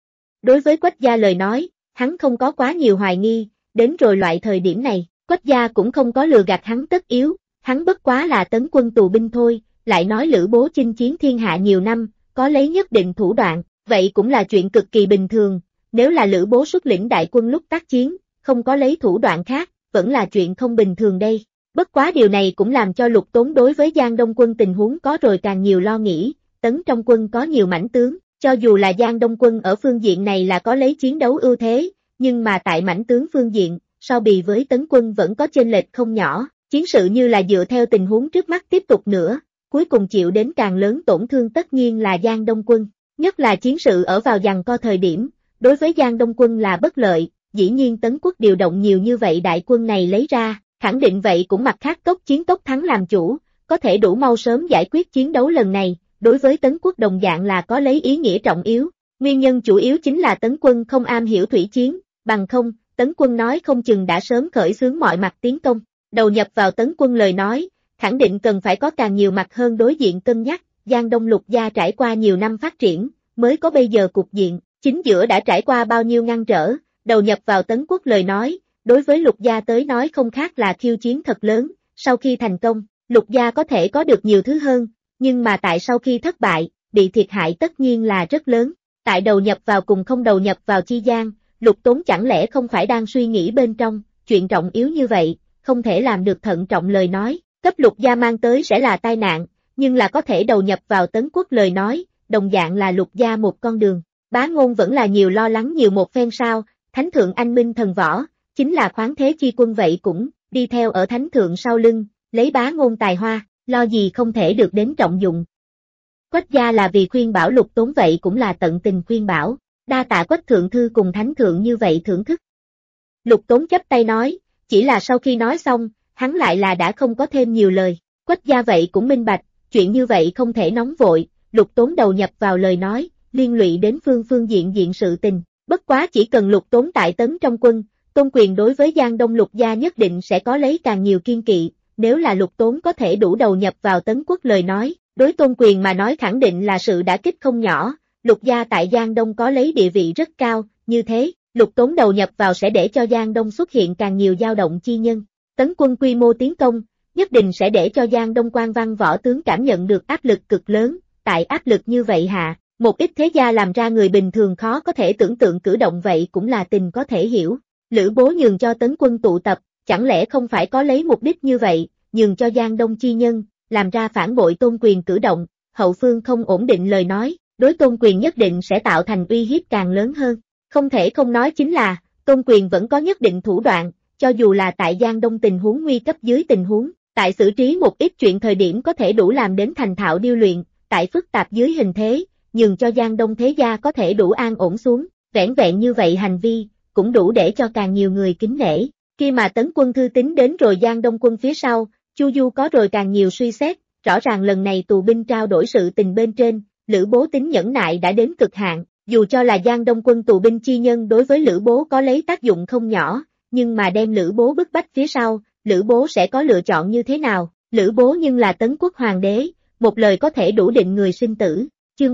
Đối với Quách gia lời nói, hắn không có quá nhiều hoài nghi, đến rồi loại thời điểm này, Quách gia cũng không có lừa gạt hắn tất yếu, hắn bất quá là Tấn quân tù binh thôi, lại nói Lữ Bố chinh chiến thiên hạ nhiều năm, có lấy nhất định thủ đoạn, vậy cũng là chuyện cực kỳ bình thường, nếu là Lữ Bố xuất lĩnh đại quân lúc tác chiến, không có lấy thủ đoạn khác, vẫn là chuyện không bình thường đây. Bất quá điều này cũng làm cho Lục Tốn đối với Giang Đông quân tình huống có rồi càng nhiều lo nghĩ, Tấn trong quân có nhiều mãnh tướng, cho dù là Giang Đông quân ở phương diện này là có lấy chiến đấu ưu thế, nhưng mà tại mãnh tướng phương diện, so bì với Tấn quân vẫn có chênh lệch không nhỏ, chiến sự như là dựa theo tình huống trước mắt tiếp tục nữa, cuối cùng chịu đến càng lớn tổn thương tất nhiên là Giang Đông quân, nhất là chiến sự ở vào giằng co thời điểm, đối với Giang Đông quân là bất lợi, dĩ nhiên Tấn quốc điều động nhiều như vậy đại quân này lấy ra, khẳng định vậy cũng mặt khác cốc chiến cốc thắng làm chủ, có thể đủ mau sớm giải quyết chiến đấu lần này, đối với Tấn quốc đồng dạng là có lấy ý nghĩa trọng yếu. Nguyên nhân chủ yếu chính là Tấn quân không am hiểu thủy chiến, bằng không, Tấn quân nói không chừng đã sớm khởi xướng mọi mặt tiến công. Đầu nhập vào Tấn quân lời nói, khẳng định cần phải có càng nhiều mặt hơn đối diện cân nhắc, Giang Đông Lục gia trải qua nhiều năm phát triển, mới có bây giờ cục diện, chính giữa đã trải qua bao nhiêu ngăn trở, đầu nhập vào Tấn quốc lời nói, đối với Lục gia tới nói không khác là khiêu chiến thật lớn, sau khi thành công, Lục gia có thể có được nhiều thứ hơn, nhưng mà tại sau khi thất bại, bị thiệt hại tất nhiên là rất lớn, tại đầu nhập vào cùng không đầu nhập vào chi gian, Lục Tốn chẳng lẽ không phải đang suy nghĩ bên trong, chuyện trọng yếu như vậy, không thể làm được thận trọng lời nói, cấp Lục gia mang tới sẽ là tai nạn, nhưng là có thể đầu nhập vào Tấn quốc lời nói, đồng dạng là Lục gia một con đường. Bá Ngôn vẫn là nhiều lo lắng nhiều một phen sao, Thánh thượng anh minh thần võ, chính là khoáng thế chi quân vậy cũng, đi theo ở Thánh thượng sau lưng, lấy Bá Ngôn tài hoa, lo gì không thể được đến trọng dụng. Quách gia là vì khuyên bảo Lục Tốn vậy cũng là tận tình khuyên bảo, đa tạ Quách thượng thư cùng Thánh thượng như vậy thưởng thức. Lục Tốn chắp tay nói, chỉ là sau khi nói xong, hắn lại là đã không có thêm nhiều lời, Quách gia vậy cũng minh bạch, chuyện như vậy không thể nóng vội, Lục Tốn đầu nhập vào lời nói, liên lụy đến phương diện sự tình, bất quá chỉ cần Lục Tốn tại Tấn trong quân, Tôn Quyền đối với Giang Đông Lục gia nhất định sẽ có lấy càng nhiều kiên kỵ, nếu là Lục Tốn có thể đủ đầu nhập vào Tấn quốc lời nói, đối Tôn Quyền mà nói khẳng định là sự đả kích không nhỏ, Lục gia tại Giang Đông có lấy địa vị rất cao, như thế, Lục Tốn đầu nhập vào sẽ để cho Giang Đông xuất hiện càng nhiều dao động chi nhân, Tấn quân quy mô tiến công, nhất định sẽ để cho Giang Đông quan văn võ tướng cảm nhận được áp lực cực lớn, tại áp lực như vậy hạ, một ít thế gia làm ra người bình thường khó có thể tưởng tượng cử động vậy cũng là tình có thể hiểu, Lữ Bố nhường cho Tấn quân tụ tập, chẳng lẽ không phải có lấy mục đích như vậy, nhường cho Giang Đông chi nhân, làm ra phản bội Tôn Quyền cử động, hậu phương không ổn định lời nói, đối Tôn Quyền nhất định sẽ tạo thành uy hiếp càng lớn hơn, không thể không nói chính là, Tôn Quyền vẫn có nhất định thủ đoạn, cho dù là tại Giang Đông tình huống nguy cấp dưới tình huống, tại xử trí một ít chuyện thời điểm có thể đủ làm đến thành thạo điêu luyện, tại phức tạp dưới hình thế, nhường cho Giang Đông thế gia có thể đủ an ổn xuống, vẻn vẹn như vậy hành vi, cũng đủ để cho càng nhiều người kính nể. Khi mà Tấn quân thư tín đến rồi Giang Đông quân phía sau, Chu Du có rồi càng nhiều suy xét, rõ ràng lần này tù binh trao đổi sự tình bên trên, Lữ Bố tính nhẫn nại đã đến cực hạn, dù cho là Giang Đông quân tù binh chi nhân đối với Lữ Bố có lấy tác dụng không nhỏ, nhưng mà đem Lữ Bố bức bách phía sau, Lữ Bố sẽ có lựa chọn như thế nào, Lữ Bố nhưng là Tấn quốc hoàng đế, một lời có thể đủ định người sinh tử, chương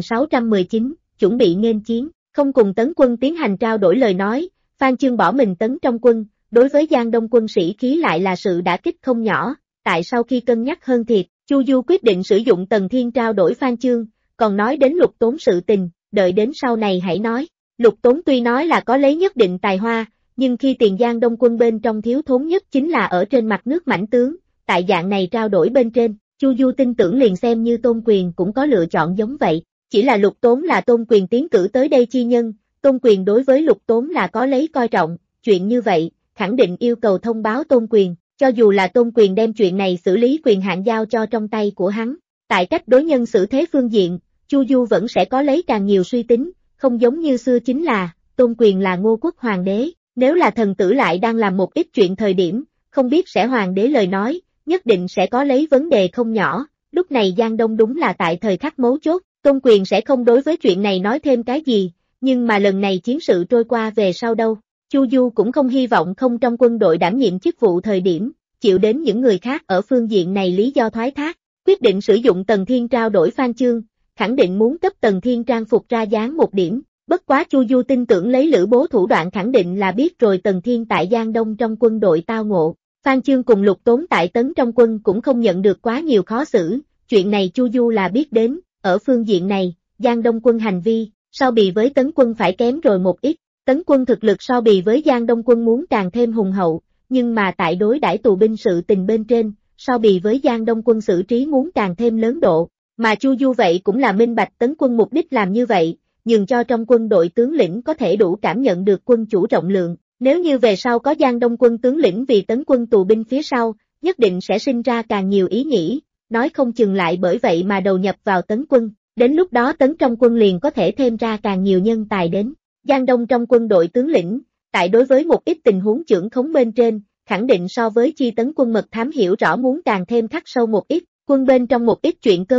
3619, chuẩn bị nghênh chiến, không cùng Tấn quân tiến hành trao đổi lời nói, Phan Chương bỏ mình Tấn trong quân, đối với Giang Đông quân sĩ khí lại là sự đả kích không nhỏ, tại sau khi cân nhắc hơn thiệt, Chu Du quyết định sử dụng Tần Thiên trao đổi Phan Chương, còn nói đến Lục Tốn sự tình, đợi đến sau này hãy nói, Lục Tốn tuy nói là có lấy nhất định tài hoa, nhưng khi tiền Giang Đông quân bên trong thiếu thốn nhất chính là ở trên mặt nước mãnh tướng, tại dạng này trao đổi bên trên, Chu Du tin tưởng liền xem như Tôn Quyền cũng có lựa chọn giống vậy, chỉ là Lục Tốn là Tôn Quyền tiến cử tới đây chi nhân, Tôn Quyền đối với Lục Tốn là có lấy coi trọng, chuyện như vậy, khẳng định yêu cầu thông báo Tôn Quyền, cho dù là Tôn Quyền đem chuyện này xử lý quyền hạn giao cho trong tay của hắn, tại cách đối nhân xử thế phương diện, Chu Du vẫn sẽ có lấy càng nhiều suy tính, không giống như xưa chính là, Tôn Quyền là Ngô quốc hoàng đế, nếu là thần tử lại đang làm một ít chuyện thời điểm, không biết sẽ hoàng đế lời nói, nhất định sẽ có lấy vấn đề không nhỏ, lúc này Giang Đông đúng là tại thời khắc mấu chốt, Tôn Quyền sẽ không đối với chuyện này nói thêm cái gì, nhưng mà lần này chiến sự trôi qua về sau đâu, Chu Du cũng không hy vọng không trong quân đội đảm nhiệm chức vụ thời điểm, chịu đến những người khác ở phương diện này lý do thoái thác, quyết định sử dụng Tần Thiên trao đổi Phan Chương, khẳng định muốn cấp Tần Thiên trang phục ra dáng một điểm, bất quá Chu Du tin tưởng lấy Lữ Bố thủ đoạn khẳng định là biết rồi Tần Thiên tại Giang Đông trong quân đội tao ngộ, Phan Chương cùng Lục Tốn tại Tấn trong quân cũng không nhận được quá nhiều khó xử, chuyện này Chu Du là biết đến, ở phương diện này, Giang Đông quân hành vi, so bì với Tấn quân phải kém rồi một ít, Tấn quân thực lực so bì với Giang Đông quân muốn càng thêm hùng hậu, nhưng mà tại đối đãi tù binh sự tình bên trên, so bì với Giang Đông quân xử trí muốn càng thêm lớn độ, mà Chu Du vậy cũng là minh bạch Tấn quân mục đích làm như vậy, nhường cho trong quân đội tướng lĩnh có thể đủ cảm nhận được quân chủ rộng lượng, nếu như về sau có Giang Đông quân tướng lĩnh vì Tấn quân tù binh phía sau, nhất định sẽ sinh ra càng nhiều ý nghĩ, nói không chừng lại bởi vậy mà đầu nhập vào Tấn quân, đến lúc đó Tấn trong quân liền có thể thêm ra càng nhiều nhân tài đến. Giang Đông trong quân đội tướng lĩnh, tại đối với một ít tình huống chưởng khống bên trên, khẳng định so với chi Tấn quân mật thám hiểu rõ muốn càng thêm khắc sâu một ít, quân bên trong một ít chuyện cơ mật,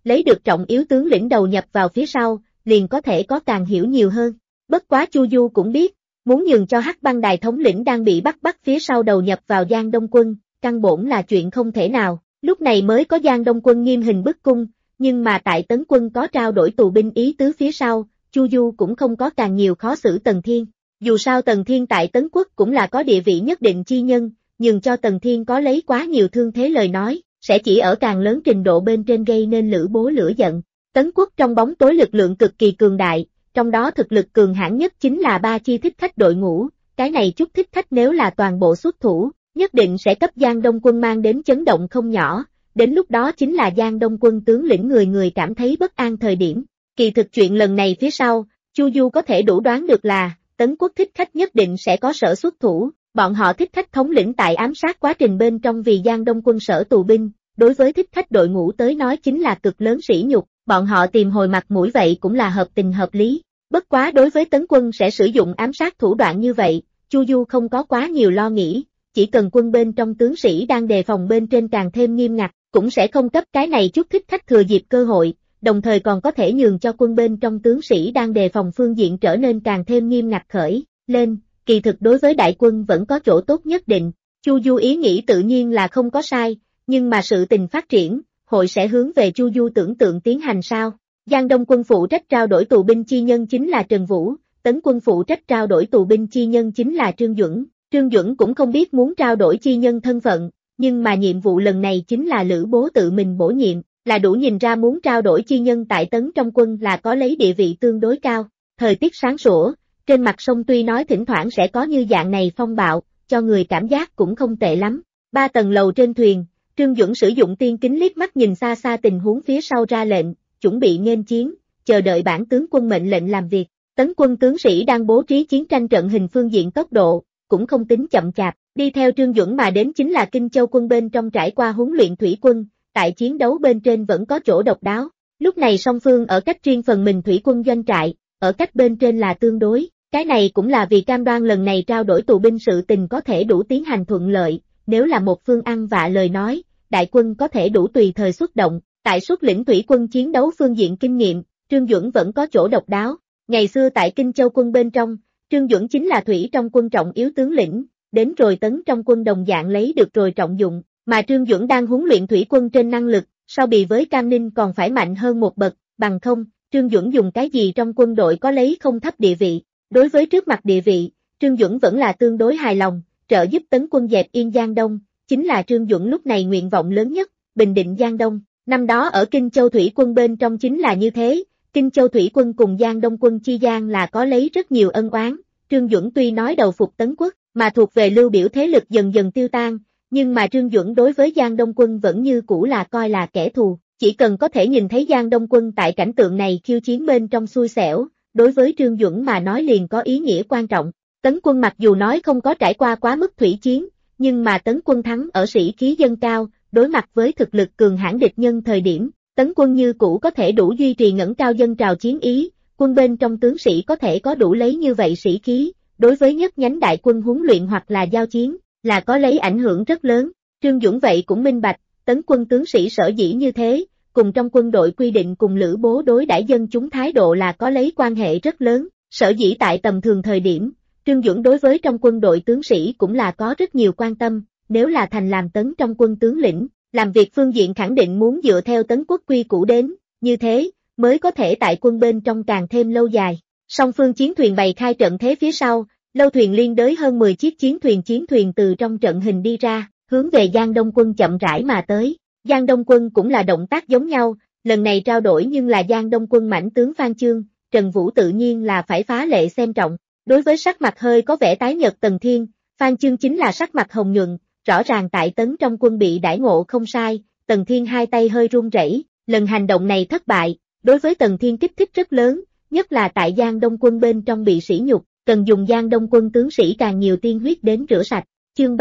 lấy được trọng yếu tướng lĩnh đầu nhập vào phía sau, liền có thể có càng hiểu nhiều hơn. Bất quá Chu Du cũng biết, muốn nhường cho Hắc Băng Đài thống lĩnh đang bị bắt phía sau đầu nhập vào Giang Đông quân, căn bổn là chuyện không thể nào, lúc này mới có Giang Đông quân nghiêm hình bức cung, nhưng mà tại Tấn quân có trao đổi tù binh ý tứ phía sau, Chu Du cũng không có càng nhiều khó xử Tần Thiên. Dù sao Tần Thiên tại Tấn quốc cũng là có địa vị nhất định chi nhân, nhưng cho Tần Thiên có lấy quá nhiều thương thế lời nói, sẽ chỉ ở càng lớn trình độ bên trên gây nên Lữ Bố lửa giận. Tấn quốc trong bóng tối lực lượng cực kỳ cường đại, trong đó thực lực cường hãn nhất chính là 3 chi thích khách đội ngũ, cái này chút thích khách nếu là toàn bộ xuất thủ, nhất định sẽ cấp Giang Đông quân mang đến chấn động không nhỏ, đến lúc đó chính là Giang Đông quân tướng lĩnh người người cảm thấy bất an thời điểm. Kỳ thực chuyện lần này phía sau, Chu Du có thể đủ đoán được là, Tấn quốc thích khách nhất định sẽ có sở xuất thủ, bọn họ thích khách thống lĩnh tại ám sát quá trình bên trong vì Giang Đông quân sở tù binh, đối với thích khách đội ngũ tới nói chính là cực lớn sỉ nhục, bọn họ tìm hồi mặt mũi vậy cũng là hợp tình hợp lý. Bất quá đối với Tấn quân sẽ sử dụng ám sát thủ đoạn như vậy, Chu Du không có quá nhiều lo nghĩ, chỉ cần quân bên trong tướng sĩ đang đề phòng bên trên càng thêm nghiêm ngặt, cũng sẽ không cấp cái này chút thích khách thừa dịp cơ hội, đồng thời còn có thể nhường cho quân bên trong tướng sĩ đang đề phòng phương diện trở nên càng thêm nghiêm ngặt khởi lên, kỳ thực đối với đại quân vẫn có chỗ tốt nhất định. Chu Du ý nghĩ tự nhiên là không có sai, nhưng mà sự tình phát triển, hội sẽ hướng về Chu Du tưởng tượng tiến hành sao? Giang Đông quân phụ trách trao đổi tù binh chi nhân chính là Trần Vũ, Tấn quân phụ trách trao đổi tù binh chi nhân chính là Trương Duẩn. Trương Duẩn cũng không biết muốn trao đổi chi nhân thân phận, nhưng mà nhiệm vụ lần này chính là Lữ Bố tự mình bổ nhiệm, là đủ nhìn ra muốn trao đổi chi nhân tại Tấn trong quân là có lấy địa vị tương đối cao. Thời tiết sáng sủa, trên mặt sông tuy nói thỉnh thoảng sẽ có như dạng này phong bạo, cho người cảm giác cũng không tệ lắm. 3 tầng lầu trên thuyền, Trương Duẩn sử dụng tiên kính liếc mắt nhìn xa xa tình huống phía sau ra lệnh, chuẩn bị nghênh chiến, chờ đợi bản tướng quân mệnh lệnh làm việc. Tấn quân tướng sĩ đang bố trí chiến tranh trận hình phương diện tốc độ, cũng không tính chậm chạp, đi theo Trương Duẩn mà đến chính là Kinh Châu quân bên trong trải qua huấn luyện thủy quân, tại chiến đấu bên trên vẫn có chỗ độc đáo. Lúc này song phương ở cách riêng phần mình thủy quân doanh trại, ở cách bên trên là tương đối, cái này cũng là vì cam đoan lần này trao đổi tù binh sự tình có thể đủ tiến hành thuận lợi, nếu là một phương ăn vạ lời nói, đại quân có thể đủ tùy thời xuất động, tại xuất lĩnh thủy quân chiến đấu phương diện kinh nghiệm, Trương Duẩn vẫn có chỗ độc đáo. Ngày xưa tại Kinh Châu quân bên trong, Trương Duẩn chính là thủy trong quân trọng yếu tướng lĩnh, đến rồi Tấn trong quân đồng dạng lấy được rồi trọng dụng, mà Trương Duẩn đang huấn luyện thủy quân trên năng lực, so bì với Cam Ninh còn phải mạnh hơn một bậc, bằng không, Trương Duẩn dùng cái gì trong quân đội có lấy không thấp địa vị. Đối với trước mặt địa vị, Trương Duẩn vẫn là tương đối hài lòng, trợ giúp Tấn quân dẹp yên Giang Đông, chính là Trương Duẩn lúc này nguyện vọng lớn nhất, bình định Giang Đông. Năm đó ở Kinh Châu thủy quân bên trong chính là như thế, Kinh Châu thủy quân cùng Giang Đông quân chi gian là có lấy rất nhiều ân oán, Trương Duẩn tuy nói đầu phục Tấn quốc, mà thuộc về lưu biểu thế lực dần dần tiêu tan, nhưng mà Trương Duẩn đối với Giang Đông quân vẫn như cũ là coi là kẻ thù, chỉ cần có thể nhìn thấy Giang Đông quân tại cảnh tượng này khiêu chiến bên trong xui xẻo, đối với Trương Duẩn mà nói liền có ý nghĩa quan trọng. Tấn quân mặc dù nói không có trải qua quá mức thủy chiến, nhưng mà Tấn quân thắng ở sĩ khí dâng cao, đối mặt với thực lực cường hãn địch nhân thời điểm, Tấn quân như cũ có thể đủ duy trì ngẩng cao dân trào chiến ý, quân bên trong tướng sĩ có thể có đủ lấy như vậy sĩ khí, đối với nhất nhánh đại quân huấn luyện hoặc là giao chiến, là có lấy ảnh hưởng rất lớn. Trương Duẩn vậy cũng minh bạch, Tấn quân tướng sĩ sở dĩ như thế, cùng trong quân đội quy định cùng Lữ Bố đối đãi dân chúng thái độ là có lấy quan hệ rất lớn, sở dĩ tại tầm thường thời điểm, Trương Duẩn đối với trong quân đội tướng sĩ cũng là có rất nhiều quan tâm, nếu là thành làm Tấn trong quân tướng lĩnh, làm việc phương diện khẳng định muốn dựa theo Tấn quốc quy củ đến, như thế, mới có thể tại quân bên trong càng thêm lâu dài. Song phương chiến thuyền bày khai trận thế phía sau, lâu thuyền liên đới hơn 10 chiếc chiến thuyền từ trong trận hình đi ra, hướng về Giang Đông quân chậm rãi mà tới. Giang Đông quân cũng là động tác giống nhau, lần này trao đổi nhưng là Giang Đông quân mãnh tướng Phan Chương, Trần Vũ tự nhiên là phải phá lệ xem trọng. Đối với sắc mặt hơi có vẻ tái nhợt Tần Thiên, Phan Chương chính là sắc mặt hồng nhuận, rõ ràng tại Tấn trong quân bị đãi ngộ không sai, Tần Thiên hai tay hơi run rẩy, lần hành động này thất bại, đối với Tần Thiên kích thích rất lớn, nhất là tại Giang Đông quân bên trong bị sỉ nhục, cần dùng Giang Đông quân tướng sĩ càng nhiều tiên huyết đến rửa sạch. Chương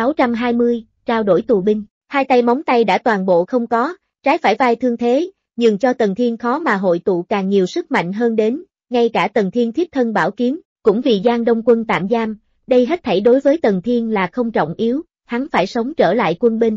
3620, trao đổi tù binh, hai tay móng tay đã toàn bộ không có, trái phải vai thương thế, nhường cho Tần Thiên khó mà hội tụ càng nhiều sức mạnh hơn đến, ngay cả Tần Thiên thiếp thân bảo kiếm, cũng vì Giang Đông quân tạm giam, đây hết thảy đối với Tần Thiên là không trọng yếu, hắn phải sống trở lại quân bên trong,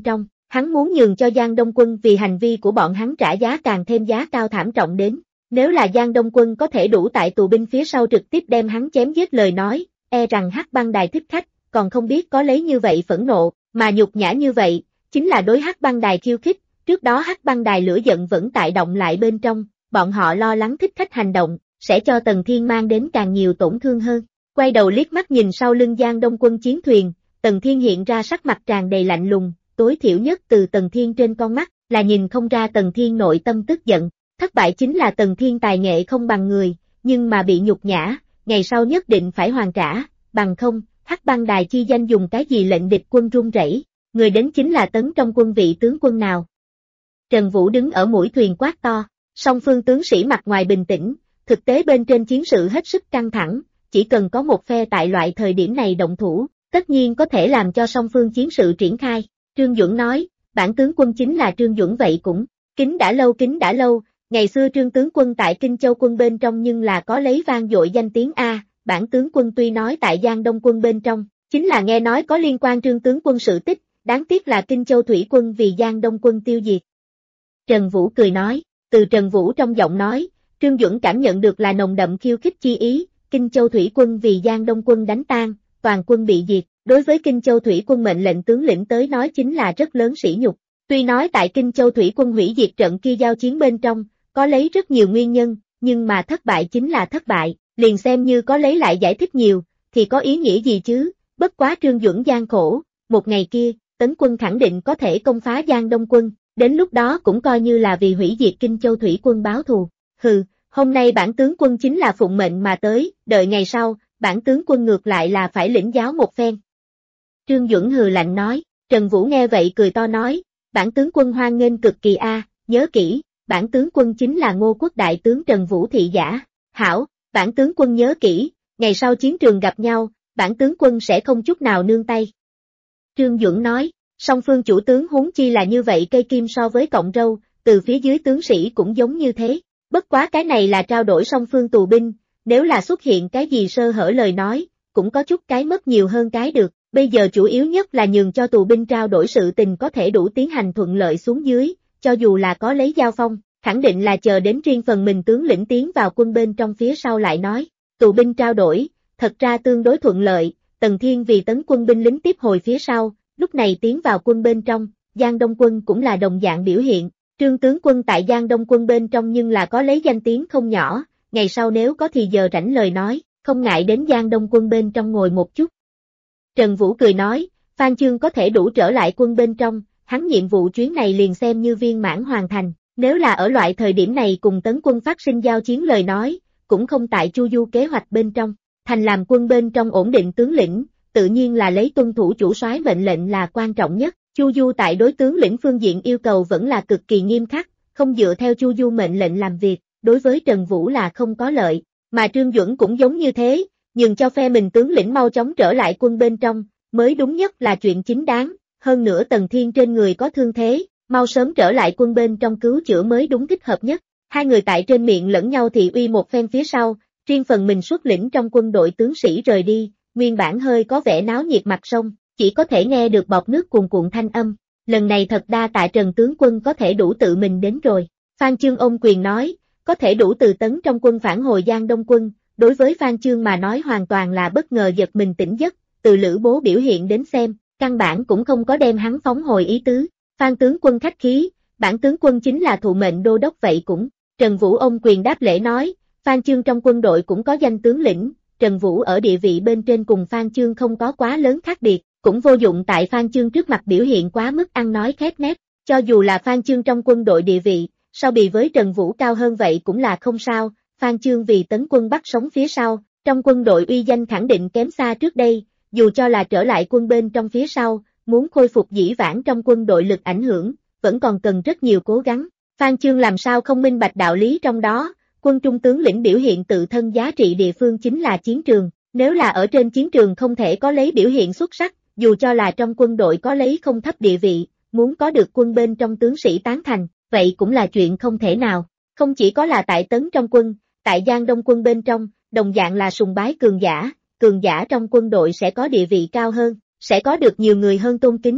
Hắn muốn nhường cho Giang Đông Quân vì hành vi của bọn hắn trả giá càng thêm giá cao thảm trọng đến. Nếu là Giang Đông Quân có thể đủ tại tù binh phía sau trực tiếp đem hắn chém giết lời nói, e rằng Hắc Băng Đài thích khách, còn không biết có lấy như vậy phẫn nộ, mà nhục nhã như vậy, chính là đối Hắc Băng Đài khiêu khích, trước đó Hắc Băng Đài lửa giận vẫn tại động lại bên trong, bọn họ lo lắng thích khách hành động, sẽ cho Tần Thiên mang đến càng nhiều tổn thương hơn. Quay đầu liếc mắt nhìn sau lưng Giang Đông Quân chiến thuyền, Tần Thiên hiện ra sắc mặt tràn đầy lạnh lùng, tối thiểu nhất từ Tần Thiên trên con mắt, là nhìn không ra Tần Thiên nội tâm tức giận. Thất bại chính là Tần Thiên tài nghệ không bằng người, nhưng mà bị nhục nhã, ngày sau nhất định phải hoàn trả, bằng không, Hắc Băng Đài chi danh dùng cái gì lệnh địch quân run rẩy, người đến chính là Tấn trong quân vị tướng quân nào. Trần Vũ đứng ở mũi thuyền quát to, song phương tướng sĩ mặt ngoài bình tĩnh, thực tế bên trên chiến sự hết sức căng thẳng, chỉ cần có một phe tại loại thời điểm này động thủ, tất nhiên có thể làm cho song phương chiến sự triển khai. Trương Duẩn nói, bản tướng quân chính là Trương Duẩn vậy cũng, kính đã lâu, ngày xưa Trương tướng quân tại Kinh Châu quân bên trong nhưng là có lấy vang dội danh tiếng A, bản tướng quân tuy nói tại Giang Đông quân bên trong, chính là nghe nói có liên quan Trương tướng quân sự tích, đáng tiếc là Kinh Châu thủy quân vì Giang Đông quân tiêu diệt. Trần Vũ cười nói, từ Trần Vũ trong giọng nói, Trương Duẩn cảm nhận được là nồng đậm khiêu khích chi ý, Kinh Châu thủy quân vì Giang Đông quân đánh tan, toàn quân bị diệt, đối với Kinh Châu thủy quân mệnh lệnh tướng lĩnh tới nói chính là rất lớn sỉ nhục. Tuy nói tại Kinh Châu thủy quân hủy diệt trận kia giao chiến bên trong, có lấy rất nhiều nguyên nhân, nhưng mà thất bại chính là thất bại, liền xem như có lấy lại giải thích nhiều, thì có ý nghĩa gì chứ, bất quá Trương Duẩn gian khổ, một ngày kia, Tấn quân khẳng định có thể công phá Giang Đông quân, đến lúc đó cũng coi như là vì hủy diệt Kinh Châu thủy quân báo thù. Hừ, hôm nay bản tướng quân chính là phụng mệnh mà tới, đợi ngày sau, bản tướng quân ngược lại là phải lĩnh giáo một phen. Trương Duẩn hừ lạnh nói, Trần Vũ nghe vậy cười to nói, bản tướng quân hoan nghênh cực kỳ a, nhớ kỹ, bản tướng quân chính là Ngô Quốc đại tướng Trần Vũ thị giả. Hảo, bản tướng quân nhớ kỹ, ngày sau chiến trường gặp nhau, bản tướng quân sẽ không chút nào nương tay. Trương Duẩn nói, song phương chủ tướng huống chi là như vậy cây kim so với cọng râu, từ phía dưới tướng sĩ cũng giống như thế. Bất quá cái này là trao đổi song phương tù binh, nếu là xuất hiện cái gì sơ hở lời nói, cũng có chút cái mất nhiều hơn cái được. Bây giờ chủ yếu nhất là nhường cho tù binh trao đổi sự tình có thể đủ tiến hành thuận lợi xuống dưới, cho dù là có lấy giao phong, khẳng định là chờ đến riêng phần mình tướng lĩnh tiến vào quân bên trong phía sau lại nói. Tù binh trao đổi, thật ra tương đối thuận lợi, Tần Thiên vì Tấn quân binh lính tiếp hồi phía sau, lúc này tiến vào quân bên trong, Giang Đông quân cũng là đồng dạng biểu hiện. Trương tướng quân tại Giang Đông quân bên trong nhưng là có lấy danh tiếng không nhỏ, ngày sau nếu có thì giờ rảnh lời nói, không ngại đến Giang Đông quân bên trong ngồi một chút. Trần Vũ cười nói, Phan Chương có thể đủ trở lại quân bên trong, hắn nhiệm vụ chuyến này liền xem như viên mãn hoàn thành, nếu là ở loại thời điểm này cùng Tấn quân phát sinh giao chiến lời nói, cũng không tại Chu Du kế hoạch bên trong, thành làm quân bên trong ổn định tướng lĩnh, tự nhiên là lấy tuân thủ chủ soái mệnh lệnh là quan trọng nhất. Chu Du tại đối tướng lĩnh phương diện yêu cầu vẫn là cực kỳ nghiêm khắc, không dựa theo Chu Du mệnh lệnh làm việc, đối với Trần Vũ là không có lợi, mà Trương Duẩn cũng giống như thế, nhưng cho phe mình tướng lĩnh mau chóng trở lại quân bên trong, mới đúng nhất là chuyện chính đáng, hơn nữa Tần Thiên trên người có thương thế, mau sớm trở lại quân bên trong cứu chữa mới đúng thích hợp nhất. Hai người tại trên miệng lẫn nhau thị uy một phen phía sau, riêng phần mình xuất lĩnh trong quân đội tướng sĩ rời đi, nguyên bản hơi có vẻ náo nhiệt mặt sông, chỉ có thể nghe được bọt nước cuồn cuộn thanh âm, lần này thật đa tạ Trần tướng quân có thể đủ tự mình đến rồi. Phan Chương ôm quyền nói, có thể đủ từ Tấn trong quân phản hồi Giang Đông quân, đối với Phan Chương mà nói hoàn toàn là bất ngờ giật mình tỉnh giấc, từ Lữ Bố biểu hiện đến xem, căn bản cũng không có đem hắn phóng hồi ý tứ. Phan tướng quân khách khí, bản tướng quân chính là thụ mệnh đô đốc vậy cũng. Trần Vũ ôm quyền đáp lễ nói, Phan Chương trong quân đội cũng có danh tướng lĩnh, Trần Vũ ở địa vị bên trên cùng Phan Chương không có quá lớn khác biệt, cũng vô dụng tại Phan Chương trước mặt biểu hiện quá mức ăn nói khép nép, cho dù là Phan Chương trong quân đội địa vị, so bì với Trần Vũ cao hơn vậy cũng là không sao, Phan Chương vì Tấn quân bắt sống phía sau, trong quân đội uy danh khẳng định kém xa trước đây, dù cho là trở lại quân bên trong phía sau, muốn khôi phục dĩ vãng trong quân đội lực ảnh hưởng, vẫn còn cần rất nhiều cố gắng. Phan Chương làm sao không minh bạch đạo lý trong đó, quân trung tướng lĩnh biểu hiện tự thân giá trị địa phương chính là chiến trường, nếu là ở trên chiến trường không thể có lấy biểu hiện xuất sắc, dù cho là trong quân đội có lấy không thấp địa vị, muốn có được quân bên trong tướng sĩ tán thành, vậy cũng là chuyện không thể nào. Không chỉ có là tại Tấn trong quân, tại Giang Đông quân bên trong, đồng dạng là sùng bái cường giả trong quân đội sẽ có địa vị cao hơn, sẽ có được nhiều người hơn tôn kính,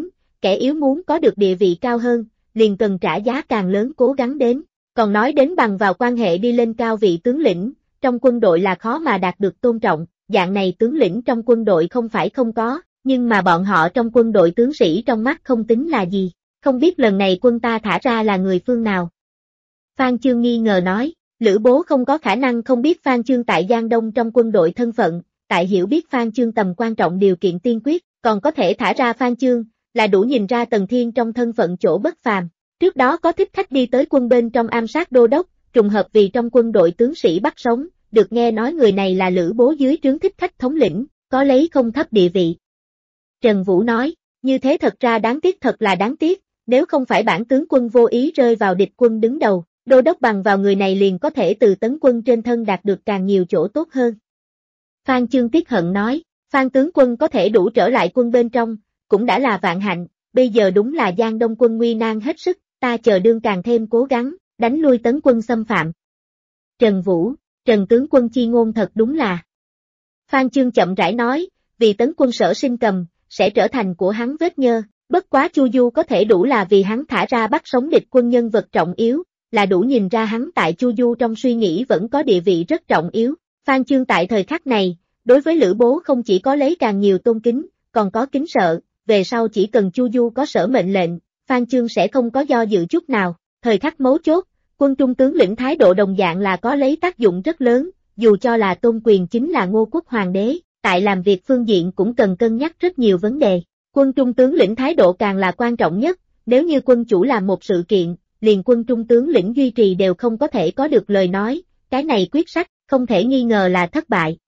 kẻ yếu muốn có được địa vị cao hơn, liền cần trả giá càng lớn cố gắng đến. Còn nói đến bằng vào quan hệ đi lên cao vị tướng lĩnh, trong quân đội là khó mà đạt được tôn trọng, dạng này tướng lĩnh trong quân đội không phải không có, nhưng mà bọn họ trong quân đội tướng sĩ trong mắt không tính là gì, không biết lần này quân ta thả ra là người phương nào. Phan Chương nghi ngờ nói, Lữ Bố không có khả năng không biết Phan Chương tại Giang Đông trong quân đội thân phận, tại hiểu biết Phan Chương tầm quan trọng điều kiện tiên quyết, còn có thể thả ra Phan Chương, là đủ nhìn ra Tần Thiên trong thân phận chỗ bất phàm. Trước đó có thích khách đi tới quân bên trong ám sát đô đốc, trùng hợp vì trong quân đội tướng sĩ bắt sống, được nghe nói người này là Lữ Bố dưới trướng thích khách thống lĩnh, có lấy không thấp địa vị. Trần Vũ nói, như thế thật ra đáng tiếc, thật là đáng tiếc, nếu không phải bản tướng quân vô ý rơi vào địch quân đứng đầu, đô đốc bằng vào người này liền có thể từ tấn quân trên thân đạt được càng nhiều chỗ tốt hơn. Phan Chương tiếc hận nói, Phan tướng quân có thể đủ trở lại quân bên trong, cũng đã là vạn hạnh, bây giờ đúng là Giang Đông quân nguy nan hết sức, ta chờ đương càng thêm cố gắng, đánh lui tấn quân xâm phạm. Trần Vũ, Trần tướng quân chi ngôn thật đúng là. Phan Chương chậm rãi nói, vì tấn quân Sở Sinh cầm, sẽ trở thành của hắn vết nhơ, bất quá Chu Du có thể đủ là vì hắn thả ra bắt sống địch quân nhân vật trọng yếu, là đủ nhìn ra hắn tại Chu Du trong suy nghĩ vẫn có địa vị rất trọng yếu. Phan Chương tại thời khắc này, đối với Lữ Bố không chỉ có lấy càng nhiều tôn kính, còn có kính sợ, về sau chỉ cần Chu Du có Sở mệnh lệnh, Phan Chương sẽ không có do dự chút nào. Thời khắc mấu chốt, quân trung tướng lĩnh thái độ đồng dạng là có lấy tác dụng rất lớn, dù cho là tôn quyền chính là Ngô Quốc Hoàng đế, tại làm việc phương diện cũng cần cân nhắc rất nhiều vấn đề. Quân trung tướng lĩnh thái độ càng là quan trọng nhất, nếu như quân chủ làm một sự kiện, liền quân trung tướng lĩnh duy trì đều không có thể có được lời nói, cái này quyết sách, không thể nghi ngờ là thất bại.